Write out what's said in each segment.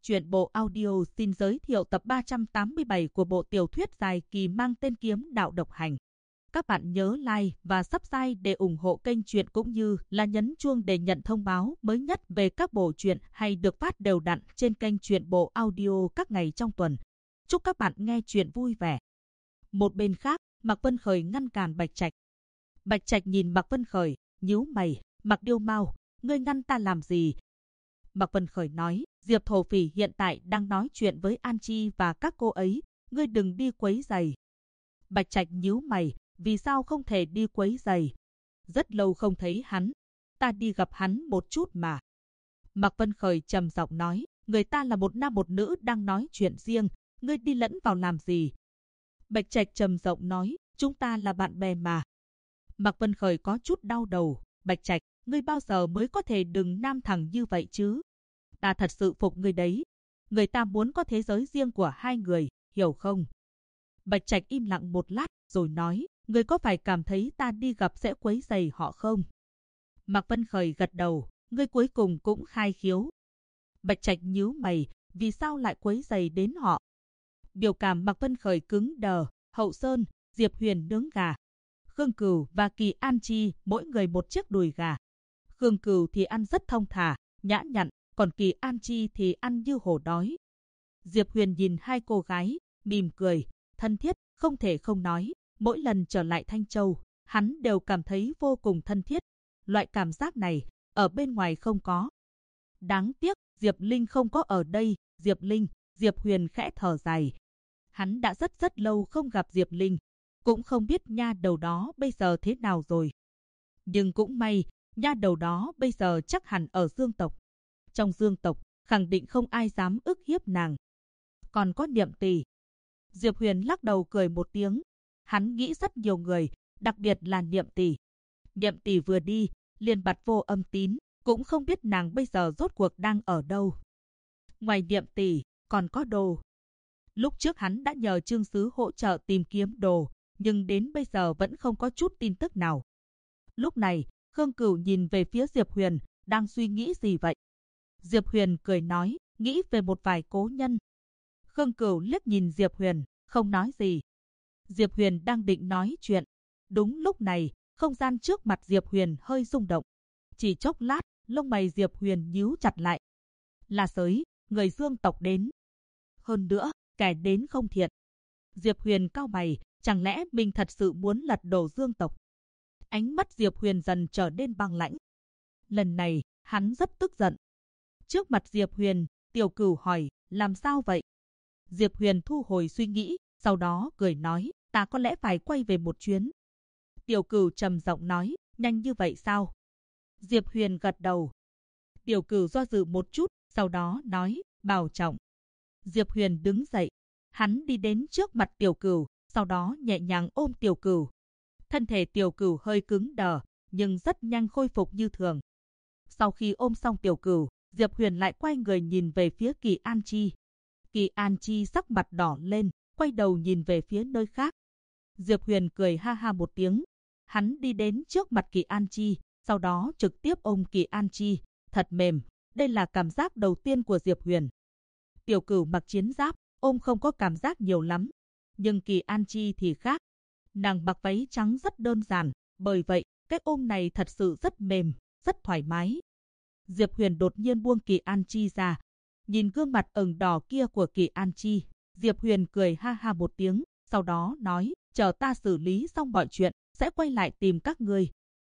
Truyện bộ audio xin giới thiệu tập 387 của bộ tiểu thuyết dài kỳ mang tên Kiếm Đạo Độc Hành. Các bạn nhớ like và subscribe để ủng hộ kênh truyện cũng như là nhấn chuông để nhận thông báo mới nhất về các bộ truyện hay được phát đều đặn trên kênh truyện bộ audio các ngày trong tuần. Chúc các bạn nghe truyện vui vẻ. Một bên khác, Mạc Vân Khởi ngăn cản Bạch Trạch. Bạch Trạch nhìn Mạc Vân Khởi, nhíu mày, "Mạc Điêu Mao, ngươi ngăn ta làm gì?" Mạc Vân Khởi nói, "Diệp Thổ Phỉ hiện tại đang nói chuyện với An Chi và các cô ấy, ngươi đừng đi quấy rầy." Bạch Trạch nhíu mày, "Vì sao không thể đi quấy rầy? Rất lâu không thấy hắn, ta đi gặp hắn một chút mà." Mạc Vân Khởi trầm giọng nói, "Người ta là một nam một nữ đang nói chuyện riêng, ngươi đi lẫn vào làm gì?" Bạch Trạch trầm giọng nói, "Chúng ta là bạn bè mà." Mạc Vân Khởi có chút đau đầu, "Bạch Trạch, ngươi bao giờ mới có thể đừng nam thẳng như vậy chứ? Ta thật sự phục ngươi đấy. Người ta muốn có thế giới riêng của hai người, hiểu không?" Bạch Trạch im lặng một lát, rồi nói, "Ngươi có phải cảm thấy ta đi gặp sẽ quấy rầy họ không?" Mạc Vân Khởi gật đầu, "Ngươi cuối cùng cũng khai khiếu." Bạch Trạch nhíu mày, "Vì sao lại quấy rầy đến họ?" Biểu cảm Mạc Vân Khởi cứng đờ. Hậu Sơn, Diệp Huyền nướng gà, Khương Cửu và Kỳ An Chi mỗi người một chiếc đùi gà. Khương Cửu thì ăn rất thông thả, nhã nhặn, còn Kỳ An Chi thì ăn như hổ đói. Diệp Huyền nhìn hai cô gái, mỉm cười, thân thiết, không thể không nói, mỗi lần trở lại Thanh Châu, hắn đều cảm thấy vô cùng thân thiết. Loại cảm giác này, ở bên ngoài không có. Đáng tiếc, Diệp Linh không có ở đây. Diệp Linh, Diệp Huyền khẽ thở dài. Hắn đã rất lâu không gặp Diệp Linh, cũng không biết nha đầu đó bây giờ thế nào rồi. Nhưng cũng may, nha đầu đó bây giờ chắc hẳn ở Dương tộc. Trong Dương tộc, khẳng định không ai dám ức hiếp nàng. Còn có Niệm Tỷ. Diệp Huyền lắc đầu cười một tiếng. Hắn nghĩ rất nhiều người, đặc biệt là Niệm Tỷ. Niệm Tỷ vừa đi, liền bặt vô âm tín, cũng không biết nàng bây giờ rốt cuộc đang ở đâu. Ngoài Niệm Tỷ, còn có Đồ. Lúc trước hắn đã nhờ Trương Sứ hỗ trợ tìm kiếm Đồ, nhưng đến bây giờ vẫn không có chút tin tức nào. Lúc này, Khương Cửu nhìn về phía Diệp Huyền, đang suy nghĩ gì vậy? Diệp Huyền cười nói, nghĩ về một vài cố nhân. Khương Cửu liếc nhìn Diệp Huyền, không nói gì. Diệp Huyền đang định nói chuyện. Đúng lúc này, không gian trước mặt Diệp Huyền hơi rung động. Chỉ chốc lát, lông mày Diệp Huyền nhíu chặt lại. Là Sới, người Dương tộc đến. Hơn nữa, kẻ đến không thiện. Diệp Huyền cau mày, chẳng lẽ mình thật sự muốn lật đổ Dương tộc? Ánh mắt Diệp Huyền dần trở nên băng lãnh. Lần này, hắn rất tức giận. Trước mặt Diệp Huyền, Tiểu Cửu hỏi, làm sao vậy? Diệp Huyền thu hồi suy nghĩ, sau đó cười nói, ta có lẽ phải quay về một chuyến. Tiểu Cửu trầm giọng nói, nhanh như vậy sao? Diệp Huyền gật đầu. Tiểu Cửu do dự một chút, sau đó nói, bảo trọng. Diệp Huyền đứng dậy. Hắn đi đến trước mặt Tiểu Cửu, sau đó nhẹ nhàng ôm Tiểu Cửu. Thân thể Tiểu Cửu hơi cứng đờ, nhưng rất nhanh khôi phục như thường. Sau khi ôm xong Tiểu Cửu, Diệp Huyền lại quay người nhìn về phía Kỳ An Chi. Kỳ An Chi sắc mặt đỏ lên, quay đầu nhìn về phía nơi khác. Diệp Huyền cười ha ha một tiếng. Hắn đi đến trước mặt Kỳ An Chi, sau đó trực tiếp ôm Kỳ An Chi. Thật mềm, đây là cảm giác đầu tiên của Diệp Huyền. Tiểu Cửu mặc chiến giáp, ôm không có cảm giác nhiều lắm. Nhưng Kỳ An Chi thì khác. Nàng mặc váy trắng rất đơn giản, bởi vậy, cái ôm này thật sự rất mềm, rất thoải mái. Diệp Huyền đột nhiên buông Kỳ An Chi ra. Nhìn gương mặt ửng đỏ kia của Kỳ An Chi, Diệp Huyền cười ha ha một tiếng, sau đó nói, chờ ta xử lý xong mọi chuyện, sẽ quay lại tìm các ngươi.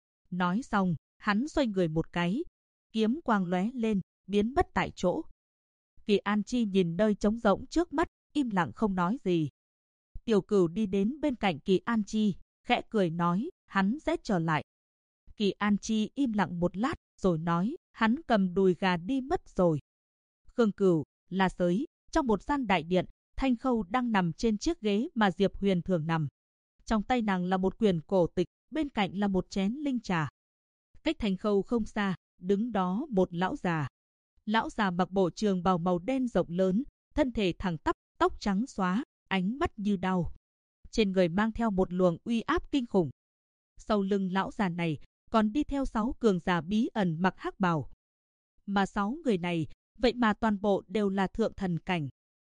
Nói xong, hắn xoay người một cái, kiếm quang lóe lên, biến mất tại chỗ. Kỳ An Chi nhìn nơi trống rỗng trước mắt, im lặng không nói gì. Tiểu Cửu đi đến bên cạnh Kỳ An Chi, khẽ cười nói, hắn sẽ trở lại. Kỳ An Chi im lặng một lát, rồi nói, hắn cầm đùi gà đi mất rồi. Khương Cửu, là Sới, trong một gian đại điện, Thanh Khâu đang nằm trên chiếc ghế mà Diệp Huyền thường nằm. Trong tay nàng là một quyển cổ tịch, bên cạnh là một chén linh trà. Cách Thanh Khâu không xa, đứng đó một lão già. Lão già mặc bộ trường bào màu đen rộng lớn, thân thể thẳng tắp, tóc trắng xóa, ánh mắt như đao. Trên người mang theo một luồng uy áp kinh khủng. Sau lưng lão già này còn đi theo 6 cường giả bí ẩn mặc hắc bào. Mà 6 người này vậy mà toàn bộ đều là thượng thần cảnh.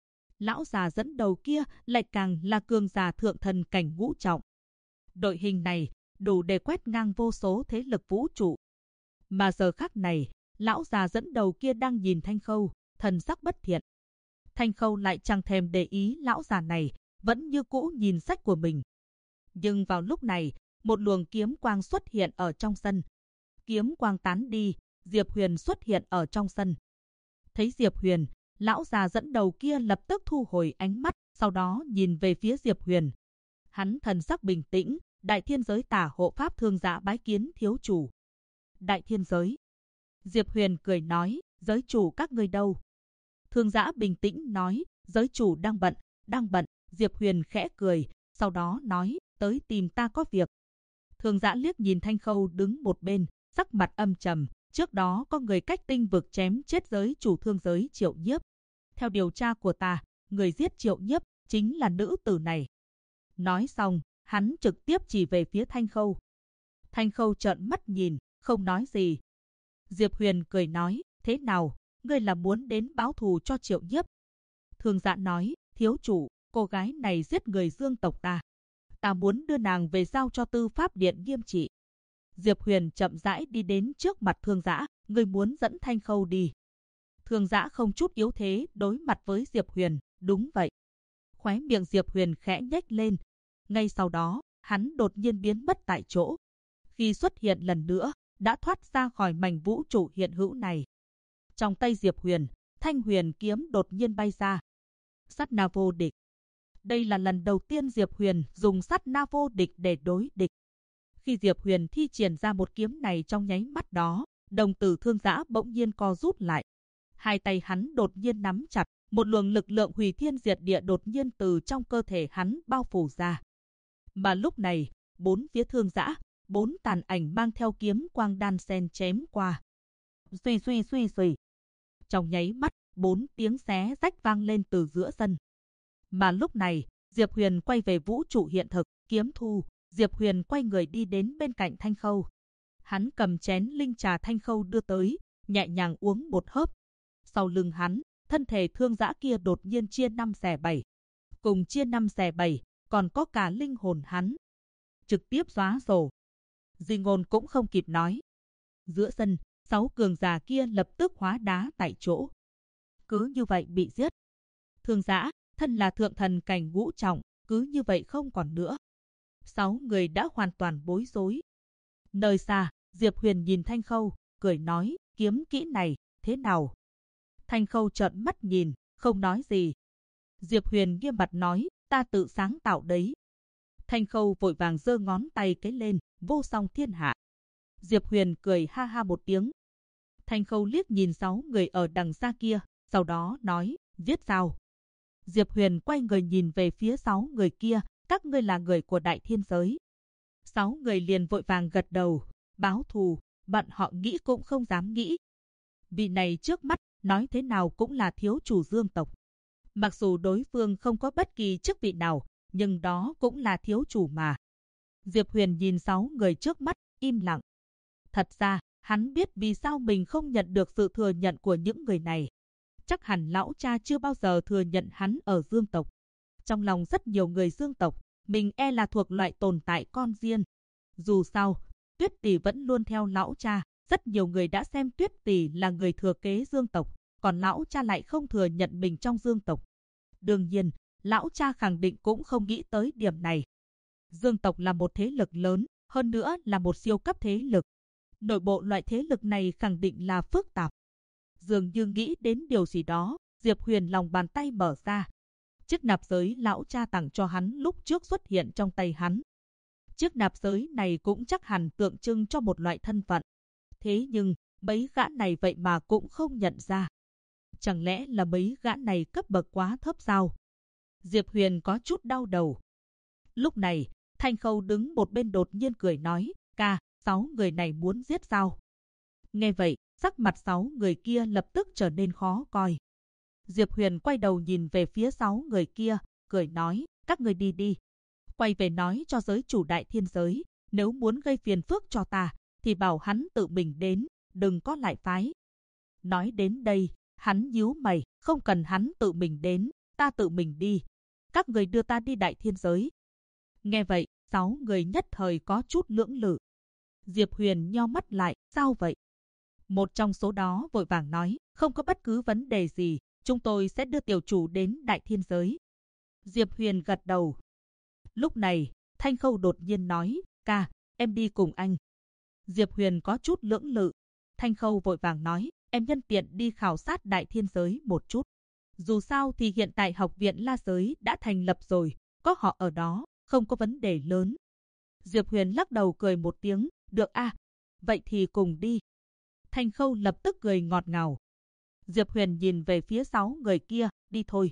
Lão già dẫn đầu kia lại càng là cường giả thượng thần cảnh ngũ trọng. Đội hình này đủ để quét ngang vô số thế lực vũ trụ. Mà giờ khắc này, lão già dẫn đầu kia đang nhìn Thanh Khâu, thần sắc bất thiện. Thanh Khâu lại chẳng thèm để ý lão già này, vẫn như cũ nhìn sách của mình. Nhưng vào lúc này, một luồng kiếm quang xuất hiện ở trong sân. Kiếm quang tán đi, Diệp Huyền xuất hiện ở trong sân. Thấy Diệp Huyền, lão già dẫn đầu kia lập tức thu hồi ánh mắt, sau đó nhìn về phía Diệp Huyền. Hắn thần sắc bình tĩnh, Đại Thiên Giới Tả Hộ Pháp Thương Giã bái kiến thiếu chủ. Đại Thiên Giới. Diệp Huyền cười nói, giới chủ các ngươi đâu? Thương Giã bình tĩnh nói, giới chủ đang bận. Diệp Huyền khẽ cười, sau đó nói, tới tìm ta có việc. Thương Giã liếc nhìn Thanh Khâu đứng một bên, sắc mặt âm trầm. Trước đó có người cách tinh vực chém chết giới chủ thương giới Triệu Nhiếp. Theo điều tra của ta, người giết Triệu Nhiếp chính là nữ tử này. Nói xong, hắn trực tiếp chỉ về phía Thanh Khâu. Thanh Khâu trợn mắt nhìn, không nói gì. Diệp Huyền cười nói, thế nào, ngươi là muốn đến báo thù cho Triệu Nhiếp? Thương Giã nói, thiếu chủ, cô gái này giết người Dương tộc ta. Ta muốn đưa nàng về giao cho Tư Pháp Điện nghiêm trị. Diệp Huyền chậm rãi đi đến trước mặt Thương Giã, ngươi muốn dẫn Thanh Khâu đi. Thương Giã không chút yếu thế đối mặt với Diệp Huyền, đúng vậy. Khóe miệng Diệp Huyền khẽ nhếch lên. Ngay sau đó, hắn đột nhiên biến mất tại chỗ. Khi xuất hiện lần nữa, đã thoát ra khỏi mảnh vũ trụ hiện hữu này. Trong tay Diệp Huyền, thanh huyền kiếm đột nhiên bay ra. Sát na vô địch. Đây là lần đầu tiên Diệp Huyền dùng sát na vô địch để đối địch. Khi Diệp Huyền thi triển ra một kiếm này trong nháy mắt đó, đồng tử Thương Giã bỗng nhiên co rút lại. Hai tay hắn đột nhiên nắm chặt, một luồng lực lượng hủy thiên diệt địa đột nhiên từ trong cơ thể hắn bao phủ ra. Mà lúc này, bốn phía Thương Giã, bốn tàn ảnh mang theo kiếm quang đan sen chém qua. Suy suy suy suy. Trong nháy mắt, bốn tiếng xé rách vang lên từ giữa sân. Mà lúc này, Diệp Huyền quay về vũ trụ hiện thực, kiếm thu. Diệp Huyền quay người đi đến bên cạnh Thanh Khâu. Hắn cầm chén linh trà Thanh Khâu đưa tới, nhẹ nhàng uống một hớp. Sau lưng hắn, thân thể Thương Giã kia đột nhiên chia 5 xẻ 7. Cùng chia 5 xẻ 7, còn có cả linh hồn hắn. Trực tiếp xóa sổ. Di ngôn cũng không kịp nói. Giữa sân, 6 cường giả kia lập tức hóa đá tại chỗ. Cứ như vậy bị giết. Thương Giã, thân là thượng thần cảnh ngũ trọng, cứ như vậy không còn nữa. 6 người đã hoàn toàn bối rối. Nơi xa, Diệp Huyền nhìn Thanh Khâu, cười nói, kiếm kỹ này, thế nào? Thanh Khâu trợn mắt nhìn, không nói gì. Diệp Huyền nghiêm mặt nói, ta tự sáng tạo đấy. Thanh Khâu vội vàng giơ ngón tay cái lên, vô song thiên hạ. Diệp Huyền cười ha ha một tiếng. Thanh Khâu liếc nhìn 6 người ở đằng xa kia, sau đó nói, giết sao? Diệp Huyền quay người nhìn về phía 6 người kia, các ngươi là người của Đại Thiên Giới. 6 người liền vội vàng gật đầu, báo thù, bọn họ nghĩ cũng không dám nghĩ. Vị này trước mắt, nói thế nào cũng là thiếu chủ Dương tộc. Mặc dù đối phương không có bất kỳ chức vị nào, nhưng đó cũng là thiếu chủ mà. Diệp Huyền nhìn 6 người trước mắt, im lặng. Thật ra, hắn biết vì sao mình không nhận được sự thừa nhận của những người này. Chắc hẳn lão cha chưa bao giờ thừa nhận hắn ở Dương tộc. Trong lòng rất nhiều người Dương tộc, mình e là thuộc loại tồn tại con riêng. Dù sao, Tuyết Tỷ vẫn luôn theo lão cha, rất nhiều người đã xem Tuyết Tỷ là người thừa kế Dương tộc, còn lão cha lại không thừa nhận mình trong Dương tộc. Đương nhiên, lão cha khẳng định cũng không nghĩ tới điểm này. Dương tộc là một thế lực lớn, hơn nữa là một siêu cấp thế lực. Nội bộ loại thế lực này khẳng định là phức tạp. Dường như nghĩ đến điều gì đó, Diệp Huyền lòng bàn tay mở ra. Chiếc nạp giới lão cha tặng cho hắn lúc trước xuất hiện trong tay hắn. Chiếc nạp giới này cũng chắc hẳn tượng trưng cho một loại thân phận. Thế nhưng, mấy gã này vậy mà cũng không nhận ra. Chẳng lẽ là mấy gã này cấp bậc quá thấp sao? Diệp Huyền có chút đau đầu. Lúc này, Thanh Khâu đứng một bên đột nhiên cười nói, ca, 6 người này muốn giết sao? Nghe vậy, sắc mặt 6 người kia lập tức trở nên khó coi. Diệp Huyền quay đầu nhìn về phía 6 người kia, cười nói, các người đi đi. Quay về nói cho giới chủ Đại Thiên Giới, nếu muốn gây phiền phức cho ta, thì bảo hắn tự mình đến, đừng có lại phái. Nói đến đây, Hắn nhíu mày, không cần hắn tự mình đến, ta tự mình đi. Các người đưa ta đi Đại Thiên Giới. Nghe vậy, 6 người nhất thời có chút lưỡng lự. Diệp Huyền nheo mắt lại, sao vậy? Một trong số đó vội vàng nói, không có bất cứ vấn đề gì, chúng tôi sẽ đưa tiểu chủ đến Đại Thiên Giới. Diệp Huyền gật đầu. Lúc này, Thanh Khâu đột nhiên nói, ca, em đi cùng anh. Diệp Huyền có chút lưỡng lự. Thanh Khâu vội vàng nói, em nhân tiện đi khảo sát Đại Thiên Giới một chút. Dù sao thì hiện tại học viện La Giới đã thành lập rồi, có họ ở đó, không có vấn đề lớn. Diệp Huyền lắc đầu cười một tiếng, được a, vậy thì cùng đi. Thanh Khâu lập tức cười ngọt ngào. Diệp Huyền nhìn về phía 6 người kia, đi thôi.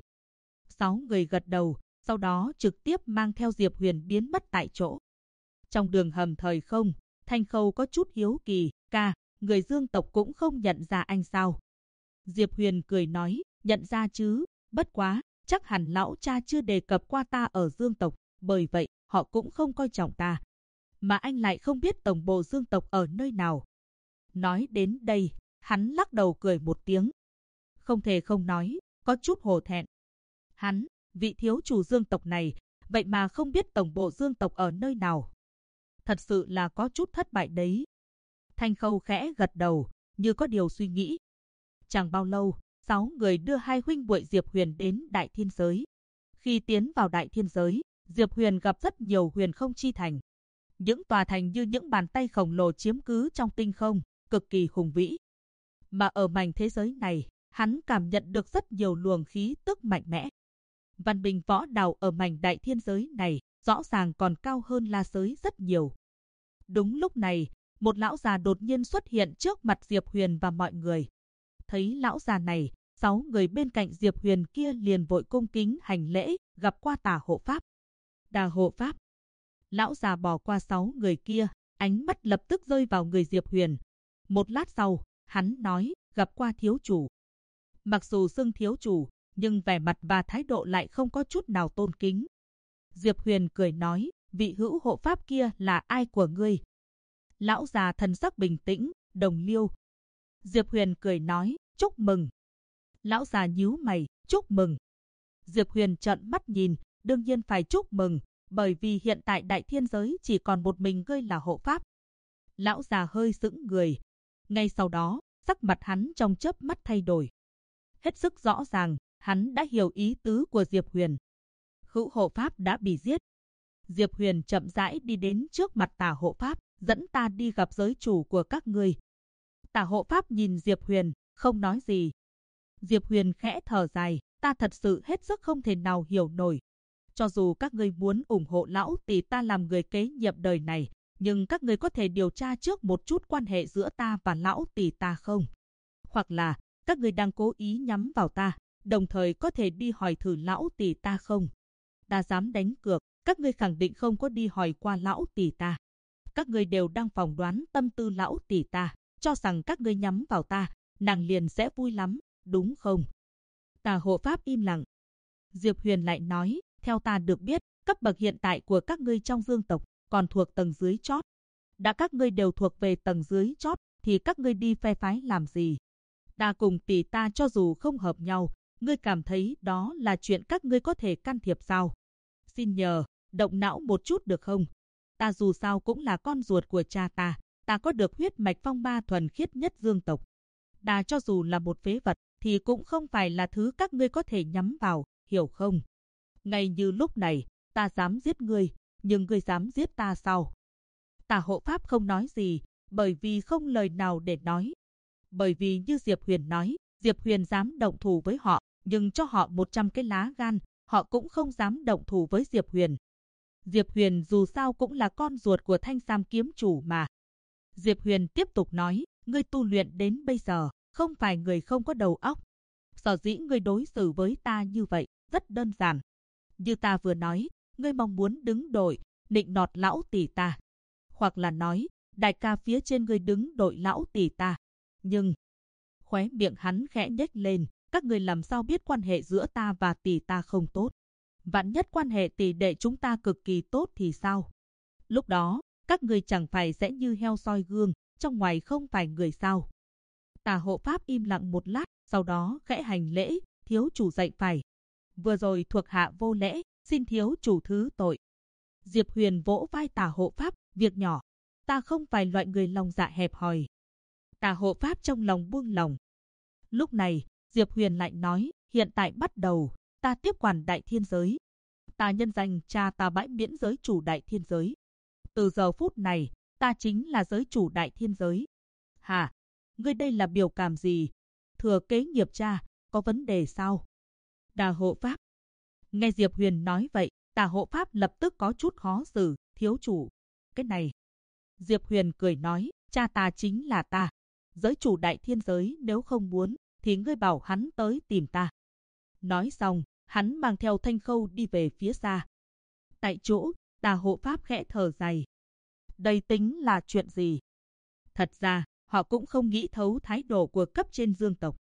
6 người gật đầu, sau đó trực tiếp mang theo Diệp Huyền biến mất tại chỗ. Trong đường hầm thời không, Thanh Khâu có chút hiếu kỳ, ca, người Dương tộc cũng không nhận ra anh sao? Diệp Huyền cười nói, nhận ra chứ, bất quá, chắc hẳn lão cha chưa đề cập qua ta ở Dương tộc, bởi vậy họ cũng không coi trọng ta. Mà anh lại không biết tổng bộ Dương tộc ở nơi nào. Nói đến đây, hắn lắc đầu cười một tiếng. Không thể không nói, có chút hổ thẹn. Hắn, vị thiếu chủ Dương tộc này, vậy mà không biết tổng bộ Dương tộc ở nơi nào. Thật sự là có chút thất bại đấy. Thanh Khâu khẽ gật đầu, như có điều suy nghĩ. Chẳng bao lâu, 6 người đưa hai huynh muội Diệp Huyền đến Đại Thiên Giới. Khi tiến vào Đại Thiên Giới, Diệp Huyền gặp rất nhiều huyền không chi thành. Những tòa thành như những bàn tay khổng lồ chiếm cứ trong tinh không, cực kỳ hùng vĩ. Mà ở mảnh thế giới này, hắn cảm nhận được rất nhiều luồng khí tức mạnh mẽ. Văn minh võ đạo ở mảnh Đại Thiên Giới này rõ ràng còn cao hơn La Giới rất nhiều. Đúng lúc này, một lão già đột nhiên xuất hiện trước mặt Diệp Huyền và mọi người. Thấy lão già này, 6 người bên cạnh Diệp Huyền kia liền vội cung kính hành lễ, gặp qua Tà hộ pháp. Tà hộ pháp. Lão già bỏ qua 6 người kia, ánh mắt lập tức rơi vào người Diệp Huyền. Một lát sau, hắn nói, gặp qua thiếu chủ. Mặc dù xưng thiếu chủ, nhưng vẻ mặt và thái độ lại không có chút nào tôn kính. Diệp Huyền cười nói, vị hữu hộ pháp kia là ai của ngươi? Lão già thần sắc bình tĩnh, Đồng Liêu. Diệp Huyền cười nói, chúc mừng. Lão già nhíu mày, chúc mừng. Diệp Huyền trợn mắt nhìn, đương nhiên phải chúc mừng, bởi vì hiện tại Đại Thiên Giới chỉ còn một mình ngươi là hộ pháp. Lão già hơi sững người. Ngay sau đó, sắc mặt hắn trong chớp mắt thay đổi. Hết sức rõ ràng, hắn đã hiểu ý tứ của Diệp Huyền. Hữu hộ pháp đã bị giết. Diệp Huyền chậm rãi đi đến trước mặt Tà hộ pháp, dẫn ta đi gặp giới chủ của các ngươi. Tà hộ pháp nhìn Diệp Huyền, không nói gì. Diệp Huyền khẽ thở dài, ta thật sự hết sức không thể nào hiểu nổi. Cho dù các ngươi muốn ủng hộ lão tỷ ta làm người kế nhiệm đời này, nhưng các ngươi có thể điều tra trước một chút quan hệ giữa ta và lão tỷ ta không? Hoặc là, các ngươi đang cố ý nhắm vào ta, đồng thời có thể đi hỏi thử lão tỷ ta không? Ta dám đánh cược, các ngươi khẳng định không có đi hỏi qua lão tỷ ta. Các ngươi đều đang phỏng đoán tâm tư lão tỷ ta, cho rằng các ngươi nhắm vào ta, nàng liền sẽ vui lắm, đúng không? Tà hộ pháp im lặng. Diệp Huyền lại nói, theo ta được biết, cấp bậc hiện tại của các ngươi trong Dương tộc còn thuộc tầng dưới chót. Đã các ngươi đều thuộc về tầng dưới chót, thì các ngươi đi phe phái làm gì? Ta cùng tỷ ta cho dù không hợp nhau, ngươi cảm thấy đó là chuyện các ngươi có thể can thiệp sao? Xin nhờ, động não một chút được không? Ta dù sao cũng là con ruột của cha ta có được huyết mạch phong ba thuần khiết nhất Dương tộc. Ta cho dù là một phế vật, thì cũng không phải là thứ các ngươi có thể nhắm vào, hiểu không? Ngay như lúc này, ta dám giết ngươi, nhưng ngươi dám giết ta sao? Tà hộ pháp không nói gì, bởi vì không lời nào để nói. Bởi vì như Diệp Huyền nói, Diệp Huyền dám động thủ với họ, nhưng cho họ 100 cái lá gan, họ cũng không dám động thủ với Diệp Huyền. Diệp Huyền dù sao cũng là con ruột của Thanh Sam kiếm chủ mà. Diệp Huyền tiếp tục nói, ngươi tu luyện đến bây giờ, không phải người không có đầu óc. Sở dĩ ngươi đối xử với ta như vậy, rất đơn giản. Như ta vừa nói, ngươi mong muốn đứng đội, nịnh nọt lão tỷ ta. Hoặc là nói, đại ca phía trên ngươi đứng đội lão tỷ ta. Nhưng, khóe miệng hắn khẽ nhếch lên, các ngươi làm sao biết quan hệ giữa ta và tỷ ta không tốt? Vạn nhất quan hệ tỷ đệ chúng ta cực kỳ tốt thì sao? Lúc đó, các ngươi chẳng phải sẽ như heo soi gương, trong ngoài không phải người sao? Tả hộ pháp im lặng một lát, sau đó khẽ hành lễ, thiếu chủ dạy phải. Vừa rồi thuộc hạ vô lễ, xin thiếu chủ thứ tội. Diệp Huyền vỗ vai Tả hộ pháp, việc nhỏ, ta không phải loại người lòng dạ hẹp hòi. Tả hộ pháp trong lòng buông lòng. Lúc này, Diệp Huyền lại nói, hiện tại bắt đầu, ta tiếp quản Đại Thiên giới. Ta nhân danh cha ta bãi miễn giới chủ Đại Thiên giới. Từ giờ phút này, ta chính là giới chủ Đại Thiên giới. Hả? Ngươi đây là biểu cảm gì? Thừa kế nghiệp cha, có vấn đề sao? Tả hộ pháp. Nghe Diệp Huyền nói vậy, Tả hộ pháp lập tức có chút khó xử, thiếu chủ. Cái này. Diệp Huyền cười nói, cha ta chính là ta. Giới chủ Đại Thiên giới nếu không muốn, thì ngươi bảo hắn tới tìm ta. Nói xong, hắn mang theo Thanh Khâu đi về phía xa. Tại chỗ, Tả hộ pháp khẽ thở dài. Đây tính là chuyện gì? Thật ra, họ cũng không nghĩ thấu thái độ của cấp trên Dương tộc.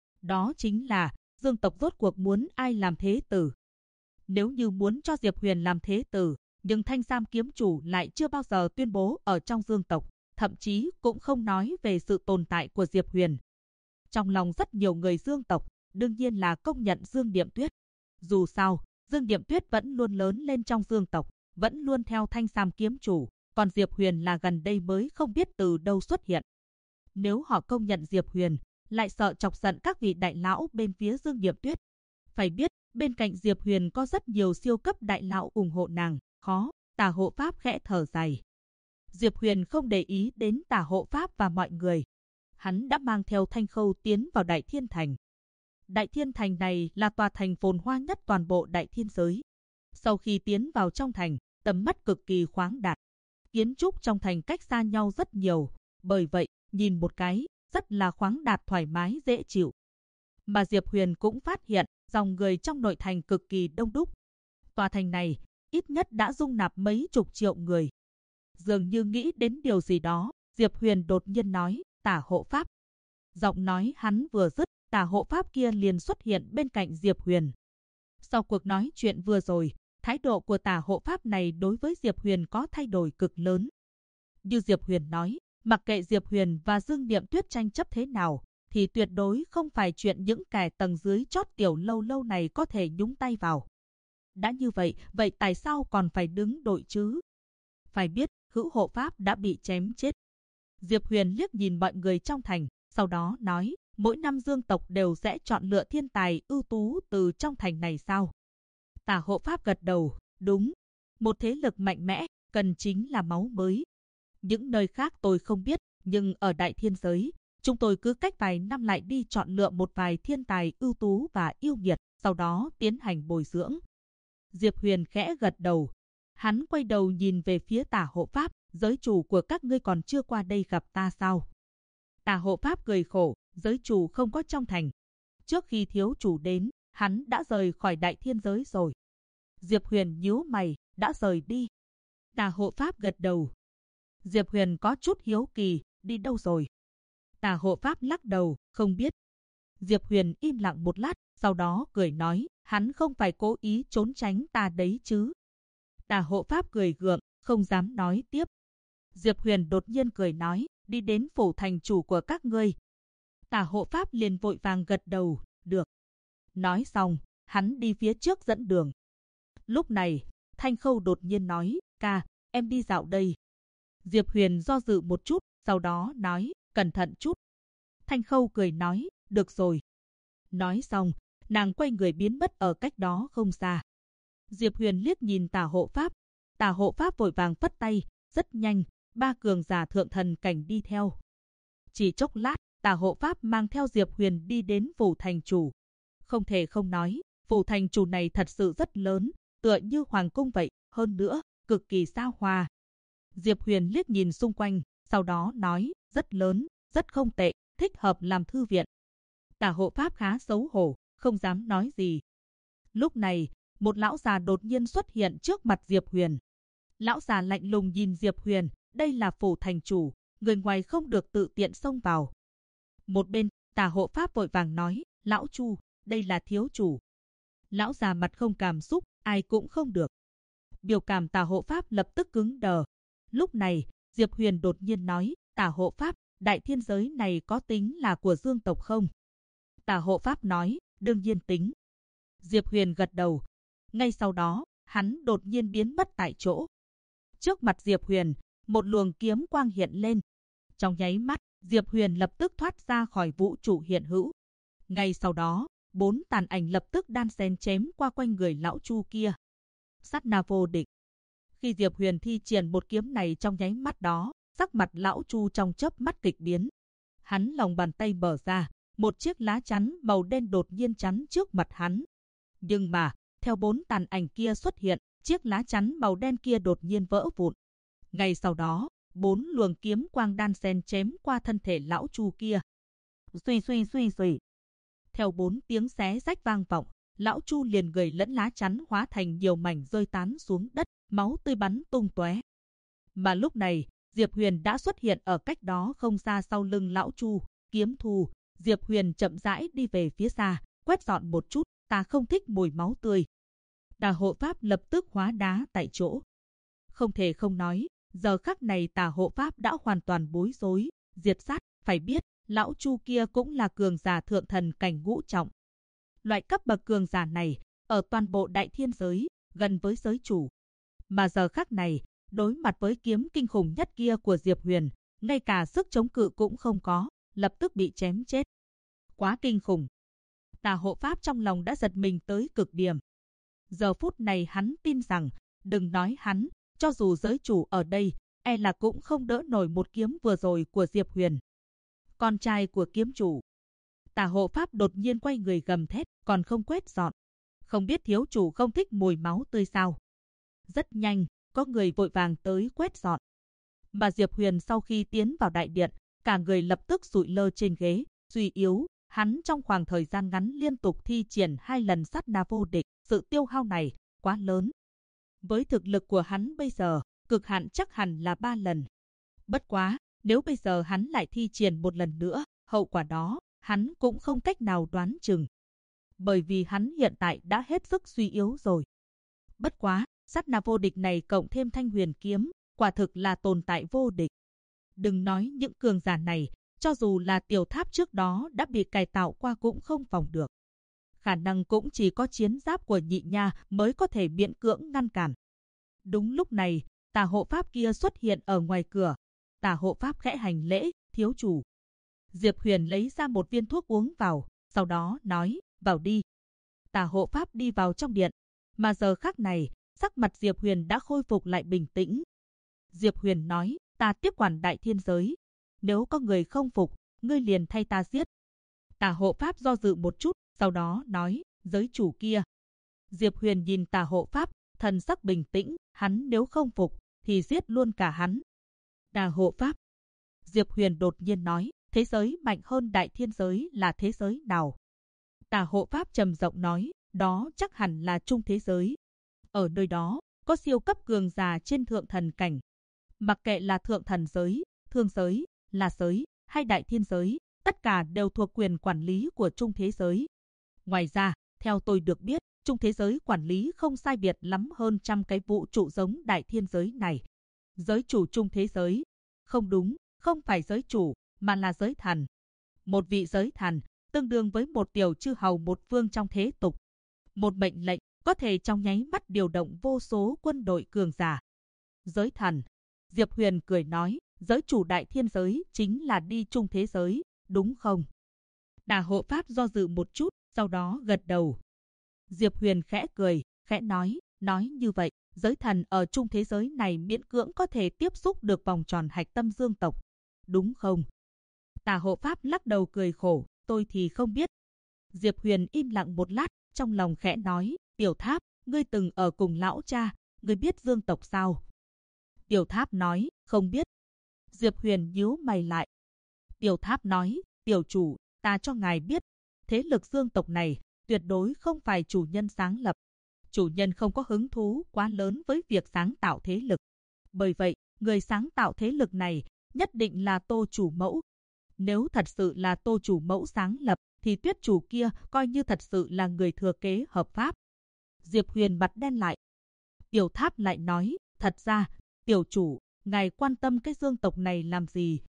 Đó chính là, Dương tộc rốt cuộc muốn ai làm thế tử. Nếu như muốn cho Diệp Huyền làm thế tử, nhưng Thanh Sam kiếm chủ lại chưa bao giờ tuyên bố ở trong Dương tộc, thậm chí cũng không nói về sự tồn tại của Diệp Huyền. Trong lòng rất nhiều người Dương tộc, đương nhiên là công nhận Dương Điệm Tuyết. Dù sao, Dương Điệm Tuyết vẫn luôn lớn lên trong Dương tộc, vẫn luôn theo Thanh Sam kiếm chủ, còn Diệp Huyền là gần đây mới không biết từ đâu xuất hiện. Nếu họ công nhận Diệp Huyền, lại sợ chọc giận các vị đại lão bên phía Dương Điệm Tuyết. Phải biết, bên cạnh Diệp Huyền có rất nhiều siêu cấp đại lão ủng hộ nàng, khó. Tả hộ pháp khẽ thở dài. Diệp Huyền không để ý đến Tả hộ pháp và mọi người. Hắn đã mang theo Thanh Khâu tiến vào Đại Thiên Thành. Đại Thiên Thành này là tòa thành phồn hoa nhất toàn bộ Đại Thiên giới. Sau khi tiến vào trong thành, tầm mắt cực kỳ khoáng đạt. Kiến trúc trong thành cách xa nhau rất nhiều, bởi vậy, nhìn một cái, rất là khoáng đạt thoải mái dễ chịu. Mà Diệp Huyền cũng phát hiện, dòng người trong nội thành cực kỳ đông đúc. Tòa thành này, ít nhất đã dung nạp mấy chục triệu người. Dường như nghĩ đến điều gì đó, Diệp Huyền đột nhiên nói, Tả hộ pháp. Giọng nói hắn vừa dứt, Tả hộ pháp kia liền xuất hiện bên cạnh Diệp Huyền. Sau cuộc nói chuyện vừa rồi, thái độ của Tả hộ pháp này đối với Diệp Huyền có thay đổi cực lớn. Như Diệp Huyền nói, mặc kệ Diệp Huyền và Dương Điệm Tuyết tranh chấp thế nào, thì tuyệt đối không phải chuyện những kẻ tầng dưới chót tiểu lâu lâu này có thể nhúng tay vào. Đã như vậy, vậy tại sao còn phải đứng đội chứ? Phải biết, Hữu hộ pháp đã bị chém chết. Diệp Huyền liếc nhìn mọi người trong thành, sau đó nói, mỗi năm Dương tộc đều sẽ chọn lựa thiên tài ưu tú từ trong thành này sao? Tả hộ pháp gật đầu, đúng. Một thế lực mạnh mẽ, cần chính là máu mới. Những nơi khác tôi không biết, nhưng ở Đại Thiên giới, chúng tôi cứ cách vài năm lại đi chọn lựa một vài thiên tài ưu tú và yêu nghiệt, sau đó tiến hành bồi dưỡng. Diệp Huyền khẽ gật đầu. Hắn quay đầu nhìn về phía Tả hộ pháp, giới chủ của các ngươi còn chưa qua đây gặp ta sao? Tả hộ pháp cười khổ, giới chủ không có trong thành. Trước khi thiếu chủ đến, hắn đã rời khỏi Đại Thiên giới rồi. Diệp Huyền nhíu mày, đã rời đi. Tả hộ pháp gật đầu. Diệp Huyền có chút hiếu kỳ, đi đâu rồi? Tả hộ pháp lắc đầu, không biết. Diệp Huyền im lặng một lát, sau đó cười nói, hắn không phải cố ý trốn tránh ta đấy chứ. Tả hộ pháp cười gượng, không dám nói tiếp. Diệp Huyền đột nhiên cười nói, đi đến phủ thành chủ của các ngươi. Tả hộ pháp liền vội vàng gật đầu, được. Nói xong, hắn đi phía trước dẫn đường. Lúc này, Thanh Khâu đột nhiên nói, ca, em đi dạo đây. Diệp Huyền do dự một chút, sau đó nói, cẩn thận chút. Thanh Khâu cười nói, được rồi. Nói xong, nàng quay người biến mất ở cách đó không xa. Diệp Huyền liếc nhìn Tả hộ pháp. Tả hộ pháp vội vàng phất tay, rất nhanh, 3 cường giả thượng thần cảnh đi theo. Chỉ chốc lát, Tả hộ pháp mang theo Diệp Huyền đi đến phủ thành chủ. Không thể không nói, phủ thành chủ này thật sự rất lớn, tựa như hoàng cung vậy, hơn nữa, cực kỳ xa hoa. Diệp Huyền liếc nhìn xung quanh, sau đó nói, rất lớn, rất không tệ, thích hợp làm thư viện. Tả hộ pháp khá xấu hổ, không dám nói gì. Lúc này, một lão già đột nhiên xuất hiện trước mặt Diệp Huyền. Lão già lạnh lùng nhìn Diệp Huyền, đây là phủ thành chủ, người ngoài không được tự tiện xông vào. Một bên, Tả hộ pháp vội vàng nói, lão Chu, đây là thiếu chủ. Lão già mặt không cảm xúc, ai cũng không được. Biểu cảm Tả hộ pháp lập tức cứng đờ. Lúc này, Diệp Huyền đột nhiên nói, Tả hộ pháp, đại thiên giới này có tính là của Dương tộc không? Tả hộ pháp nói, đương nhiên tính. Diệp Huyền gật đầu. Ngay sau đó, hắn đột nhiên biến mất tại chỗ. Trước mặt Diệp Huyền, một luồng kiếm quang hiện lên. Trong nháy mắt, Diệp Huyền lập tức thoát ra khỏi vũ trụ hiện hữu. Ngay sau đó, 4 tàn ảnh lập tức đan xen chém qua quanh người lão Chu kia. Sát na vô địch. Khi Diệp Huyền thi triển một kiếm này, trong nháy mắt đó, sắc mặt lão Chu trong chớp mắt kịch biến. Hắn lòng bàn tay mở ra, một chiếc lá chắn màu đen đột nhiên chắn trước mặt hắn. Nhưng mà, theo 4 tàn ảnh kia xuất hiện, chiếc lá chắn màu đen kia đột nhiên vỡ vụn. Ngay sau đó, 4 luồng kiếm quang đan xen chém qua thân thể lão Chu kia. Suy suy suy suy. Theo 4 tiếng xé rách vang vọng, lão Chu liền người lẫn lá chắn hóa thành nhiều mảnh rơi tán xuống đất, máu tươi bắn tung tóe. Mà lúc này, Diệp Huyền đã xuất hiện ở cách đó không xa sau lưng lão Chu, kiếm thù. Diệp Huyền chậm rãi đi về phía xa, quét dọn một chút, ta không thích mùi máu tươi. Tà hộ pháp lập tức hóa đá tại chỗ. Không thể không nói, giờ khắc này Tà hộ pháp đã hoàn toàn bối rối, diệt sát, phải biết, lão Chu kia cũng là cường giả thượng thần cảnh ngũ trọng. Loại cấp bậc cường giả này, ở toàn bộ đại thiên giới, gần với giới chủ. Mà giờ khắc này, đối mặt với kiếm kinh khủng nhất kia của Diệp Huyền, ngay cả sức chống cự cũng không có, lập tức bị chém chết. Quá kinh khủng. Tà hộ pháp trong lòng đã giật mình tới cực điểm. Giờ phút này hắn tin rằng, đừng nói hắn, cho dù giới chủ ở đây, e là cũng không đỡ nổi một kiếm vừa rồi của Diệp Huyền. Con trai của kiếm chủ. Tà hộ pháp đột nhiên quay người gầm thét, còn không quét dọn. Không biết thiếu chủ không thích mùi máu tươi sao? Rất nhanh, có người vội vàng tới quét dọn. Mà Diệp Huyền sau khi tiến vào đại điện, cả người lập tức sụi lơ trên ghế, suy yếu. Hắn trong khoảng thời gian ngắn liên tục thi triển 2 lần sát na vô địch, sự tiêu hao này quá lớn. Với thực lực của hắn bây giờ, cực hạn chắc hẳn là 3 lần. Bất quá, nếu bây giờ hắn lại thi triển một lần nữa, hậu quả đó, hắn cũng không cách nào đoán chừng. Bởi vì hắn hiện tại đã hết sức suy yếu rồi. Bất quá, sát na vô địch này cộng thêm thanh huyền kiếm, quả thực là tồn tại vô địch. Đừng nói những cường giả này, cho dù là tiểu tháp trước đó đã bị cải tạo qua cũng không phòng được. Khả năng cũng chỉ có chiến giáp của nhị nha mới có thể miễn cưỡng ngăn cản. Đúng lúc này, Tà hộ pháp kia xuất hiện ở ngoài cửa. Tà hộ pháp khẽ hành lễ, thiếu chủ. Diệp Huyền lấy ra một viên thuốc uống vào, sau đó nói, vào đi. Tà hộ pháp đi vào trong điện, mà giờ khắc này, sắc mặt Diệp Huyền đã khôi phục lại bình tĩnh. Diệp Huyền nói, ta tiếp quản đại thiên giới. Nếu có người không phục, ngươi liền thay ta giết. Tà hộ pháp do dự một chút, sau đó nói, giới chủ kia. Diệp Huyền nhìn Tà hộ pháp, thần sắc bình tĩnh, hắn nếu không phục, thì giết luôn cả hắn. Tà hộ pháp. Diệp Huyền đột nhiên nói, thế giới mạnh hơn đại thiên giới là thế giới nào? Tà hộ pháp trầm giọng nói, đó chắc hẳn là trung thế giới. Ở nơi đó, có siêu cấp cường giả trên thượng thần cảnh. Mặc kệ là thượng thần giới, thương giới, là giới, hay đại thiên giới, tất cả đều thuộc quyền quản lý của trung thế giới. Ngoài ra, theo tôi được biết, trung thế giới quản lý không sai biệt lắm hơn 100 cái vũ trụ giống đại thiên giới này. Giới chủ trung thế giới. Không đúng, không phải giới chủ, mà là giới thần. Một vị giới thần, tương đương với một tiểu chư hầu một phương trong thế tục. Một mệnh lệnh, có thể trong nháy mắt điều động vô số quân đội cường giả. Giới thần. Diệp Huyền cười nói, giới chủ đại thiên giới chính là đi trung thế giới, đúng không? Tà hộ pháp do dự một chút, sau đó gật đầu. Diệp Huyền khẽ cười, khẽ nói như vậy, giới thần ở trung thế giới này miễn cưỡng có thể tiếp xúc được vòng tròn hạch tâm dương tộc, đúng không? Tà hộ pháp lắc đầu cười khổ, tôi thì không biết. Diệp Huyền im lặng một lát, trong lòng khẽ nói, Tiểu Tháp, ngươi từng ở cùng lão cha, ngươi biết dương tộc sao? Tiểu Tháp nói, không biết. Diệp Huyền nhíu mày lại. Tiểu Tháp nói, tiểu chủ, ta cho ngài biết, thế lực dương tộc này tuyệt đối không phải chủ nhân sáng lập. Chủ nhân không có hứng thú quá lớn với việc sáng tạo thế lực. Bởi vậy, người sáng tạo thế lực này nhất định là Tô chủ mẫu. Nếu thật sự là Tô chủ mẫu sáng lập, thì Tuyết chủ kia coi như thật sự là người thừa kế hợp pháp. Diệp Huyền mặt đen lại. Tiểu Tháp lại nói, thật ra, tiểu chủ, ngài quan tâm cái dương tộc này làm gì?